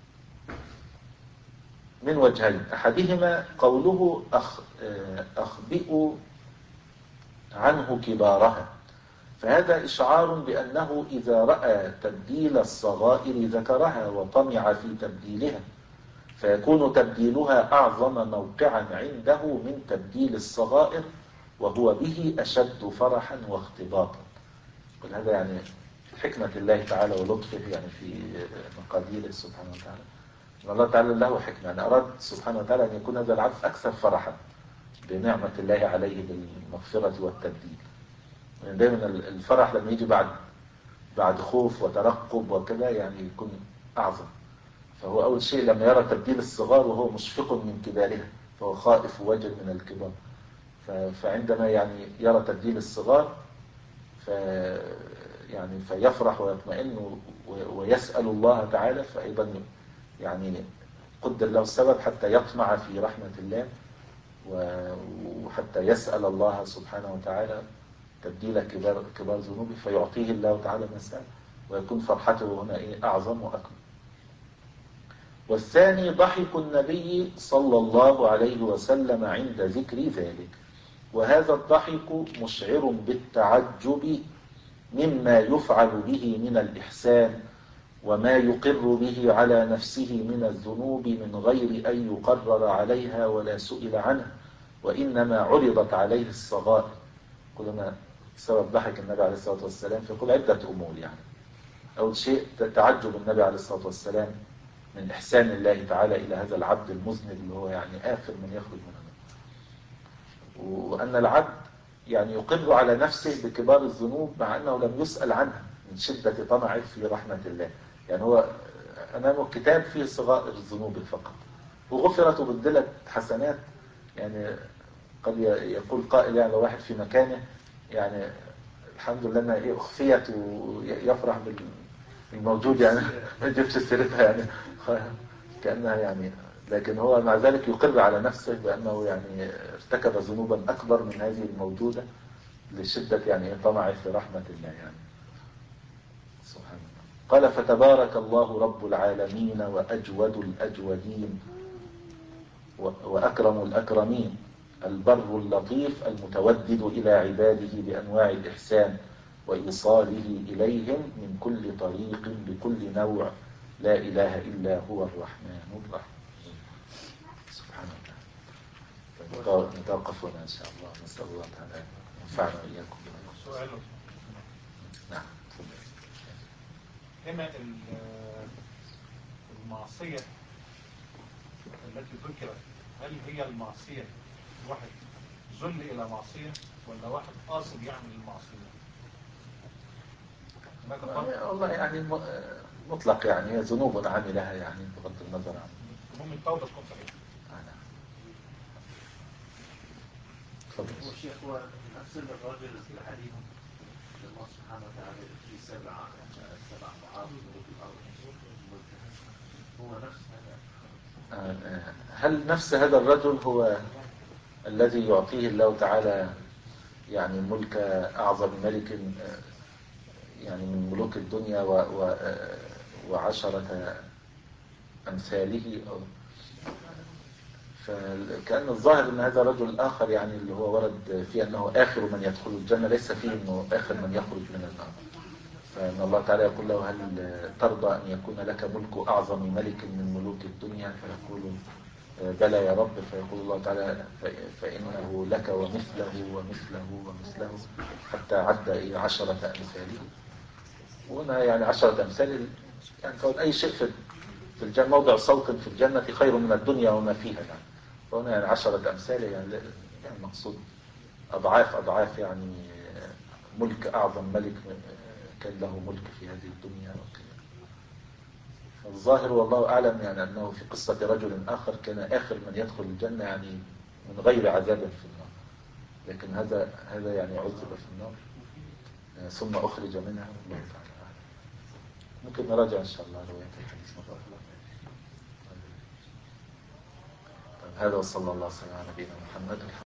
من وجهين. أحدهما قوله أخ أخبئوا عنه كبارها، فهذا إشعار بأنه إذا رأى تبديل الصغائر ذكرها وطمع في تبديلها، فيكون تبديلها أعظم موقعا عنده من تبديل الصغائر، وهو به أشد فرحا واختباطا. قل هذا يعني حكمة الله تعالى ولطفه يعني في مقاديره سبحانه وتعالى. الله تعالى له حكمة، يعني أراد سبحانه وتعالى أن يكون هذا العبد أكثر فرحا بنعمة الله عليه بالمغفرة والتبديل. يعني دائما الفرح لما يجي بعد بعد خوف وترقب وكذا يعني يكون أعظم. فهو أول شيء لما يرى تبديل الصغار وهو مشفق من كبارها فهو خائف ووجل من الكبار، فعندما يعني يرى تبديل الصغار ف يعني فيفرح ويطمئن ويسأل الله تعالى، فأيضا يعني قدر له السبب حتى يطمع في رحمة الله وحتى يسأل الله سبحانه وتعالى تبديل كبار كبار ذنوبه فيعطيه الله تعالى ما سأل، ويكون فرحته هنا إيه أعظم وأكبر. والثاني ضحك النبي صلى الله عليه وسلم عند ذكر ذلك، وهذا الضحك مشعر بالتعجب مما يفعل به من الإحسان وما يقر به على نفسه من الذنوب من غير أن يقرر عليها ولا سئل عنها، وإنما عرضت عليه الصغائر. قلنا سبب ضحك النبي عليه الصلاة والسلام فيقول عدة أمور. يعني أول شيء تعجب النبي عليه الصلاة والسلام من إحسان الله تعالى إلى هذا العبد المذنب اللي هو يعني آخر من يخرج من النار، وأن العبد يعني يقر على نفسه بكبار الذنوب مع أنه لم يسأل عنها من شدة طمعه في رحمة الله. يعني هو أمامه كتاب فيه صغائر الذنوب فقط وغفرت وبدلت حسنات. يعني قد يقول قائل يعني لو واحد في مكانه يعني الحمد لله انها ايه اخفيت ويفرح بالموجود يعني ما يجيبش سيرتها يعني كانها يعني، لكن هو مع ذلك يقر على نفسه بانه يعني ارتكب ذنوبا اكبر من هذه الموجوده لشده يعني طمعه في رحمه الله يعني. سبحان الله. قال فتبارك الله رب العالمين واجود الاجودين واكرم الاكرمين البر اللطيف المتودد إلى عباده بأنواع الإحسان وإيصاله إليهم من كل طريق بكل نوع لا إله إلا هو الرحمن الرحيم. سبحان الله. نتوقف هنا إن شاء الله. نسأل الله تعالى ينفعنا وإياكم. سؤال. نعم. هنا المعصية التي ذكرت هل هي المعصية واحد ذل إلى معصية ولا واحد قاصد يعمل المعصية؟ والله يعني مطلق يعني هي ذنوب عملها يعني بغض النظر عن المهم التوبة تكون صحيحة. تفضل. والشيخ هو نفس الرجل في الحديث الله سبحانه وتعالى في سبع سبع معاصي ملك الأرض هو نفس هذا. هل نفس هذا الرجل هو الذي يعطيه الله تعالى يعني ملك أعظم ملك يعني من ملوك الدنيا و و وعشرة أمثاله؟ فكأن الظاهر أن هذا الرجل الآخر يعني اللي هو ورد فيه أنه آخر من يدخل الجنة ليس فيه أنه آخر من يخرج من النار. فإن الله تعالى يقول له هل ترضى أن يكون لك ملك أعظم ملك من ملوك الدنيا؟ فيقول بلى يا رب. فيقول الله تعالى فإنه لك ومثله ومثله ومثله حتى عد عشرة أمثاله. وهنا يعني عشرة أمثال يعني فقال أي شيء في الجنة موضع صوت في الجنة خير من الدنيا وما فيها يعني. فهنا يعني عشرة أمثال يعني يعني مقصود أضعاف أضعاف يعني ملك أعظم ملك كان له ملك في هذه الدنيا وكذا. الظاهر والله أعلم يعني أنه في قصة رجل آخر كان آخر من يدخل الجنة يعني من غير عذاب في النار، لكن هذا هذا يعني عذب في النار ثم أخرج منها. الله تعالى أعلم. ممكن نراجع إن شاء الله رواية الحديث مرة أخرى. هذا وصلى الله وسلم على نبينا محمد.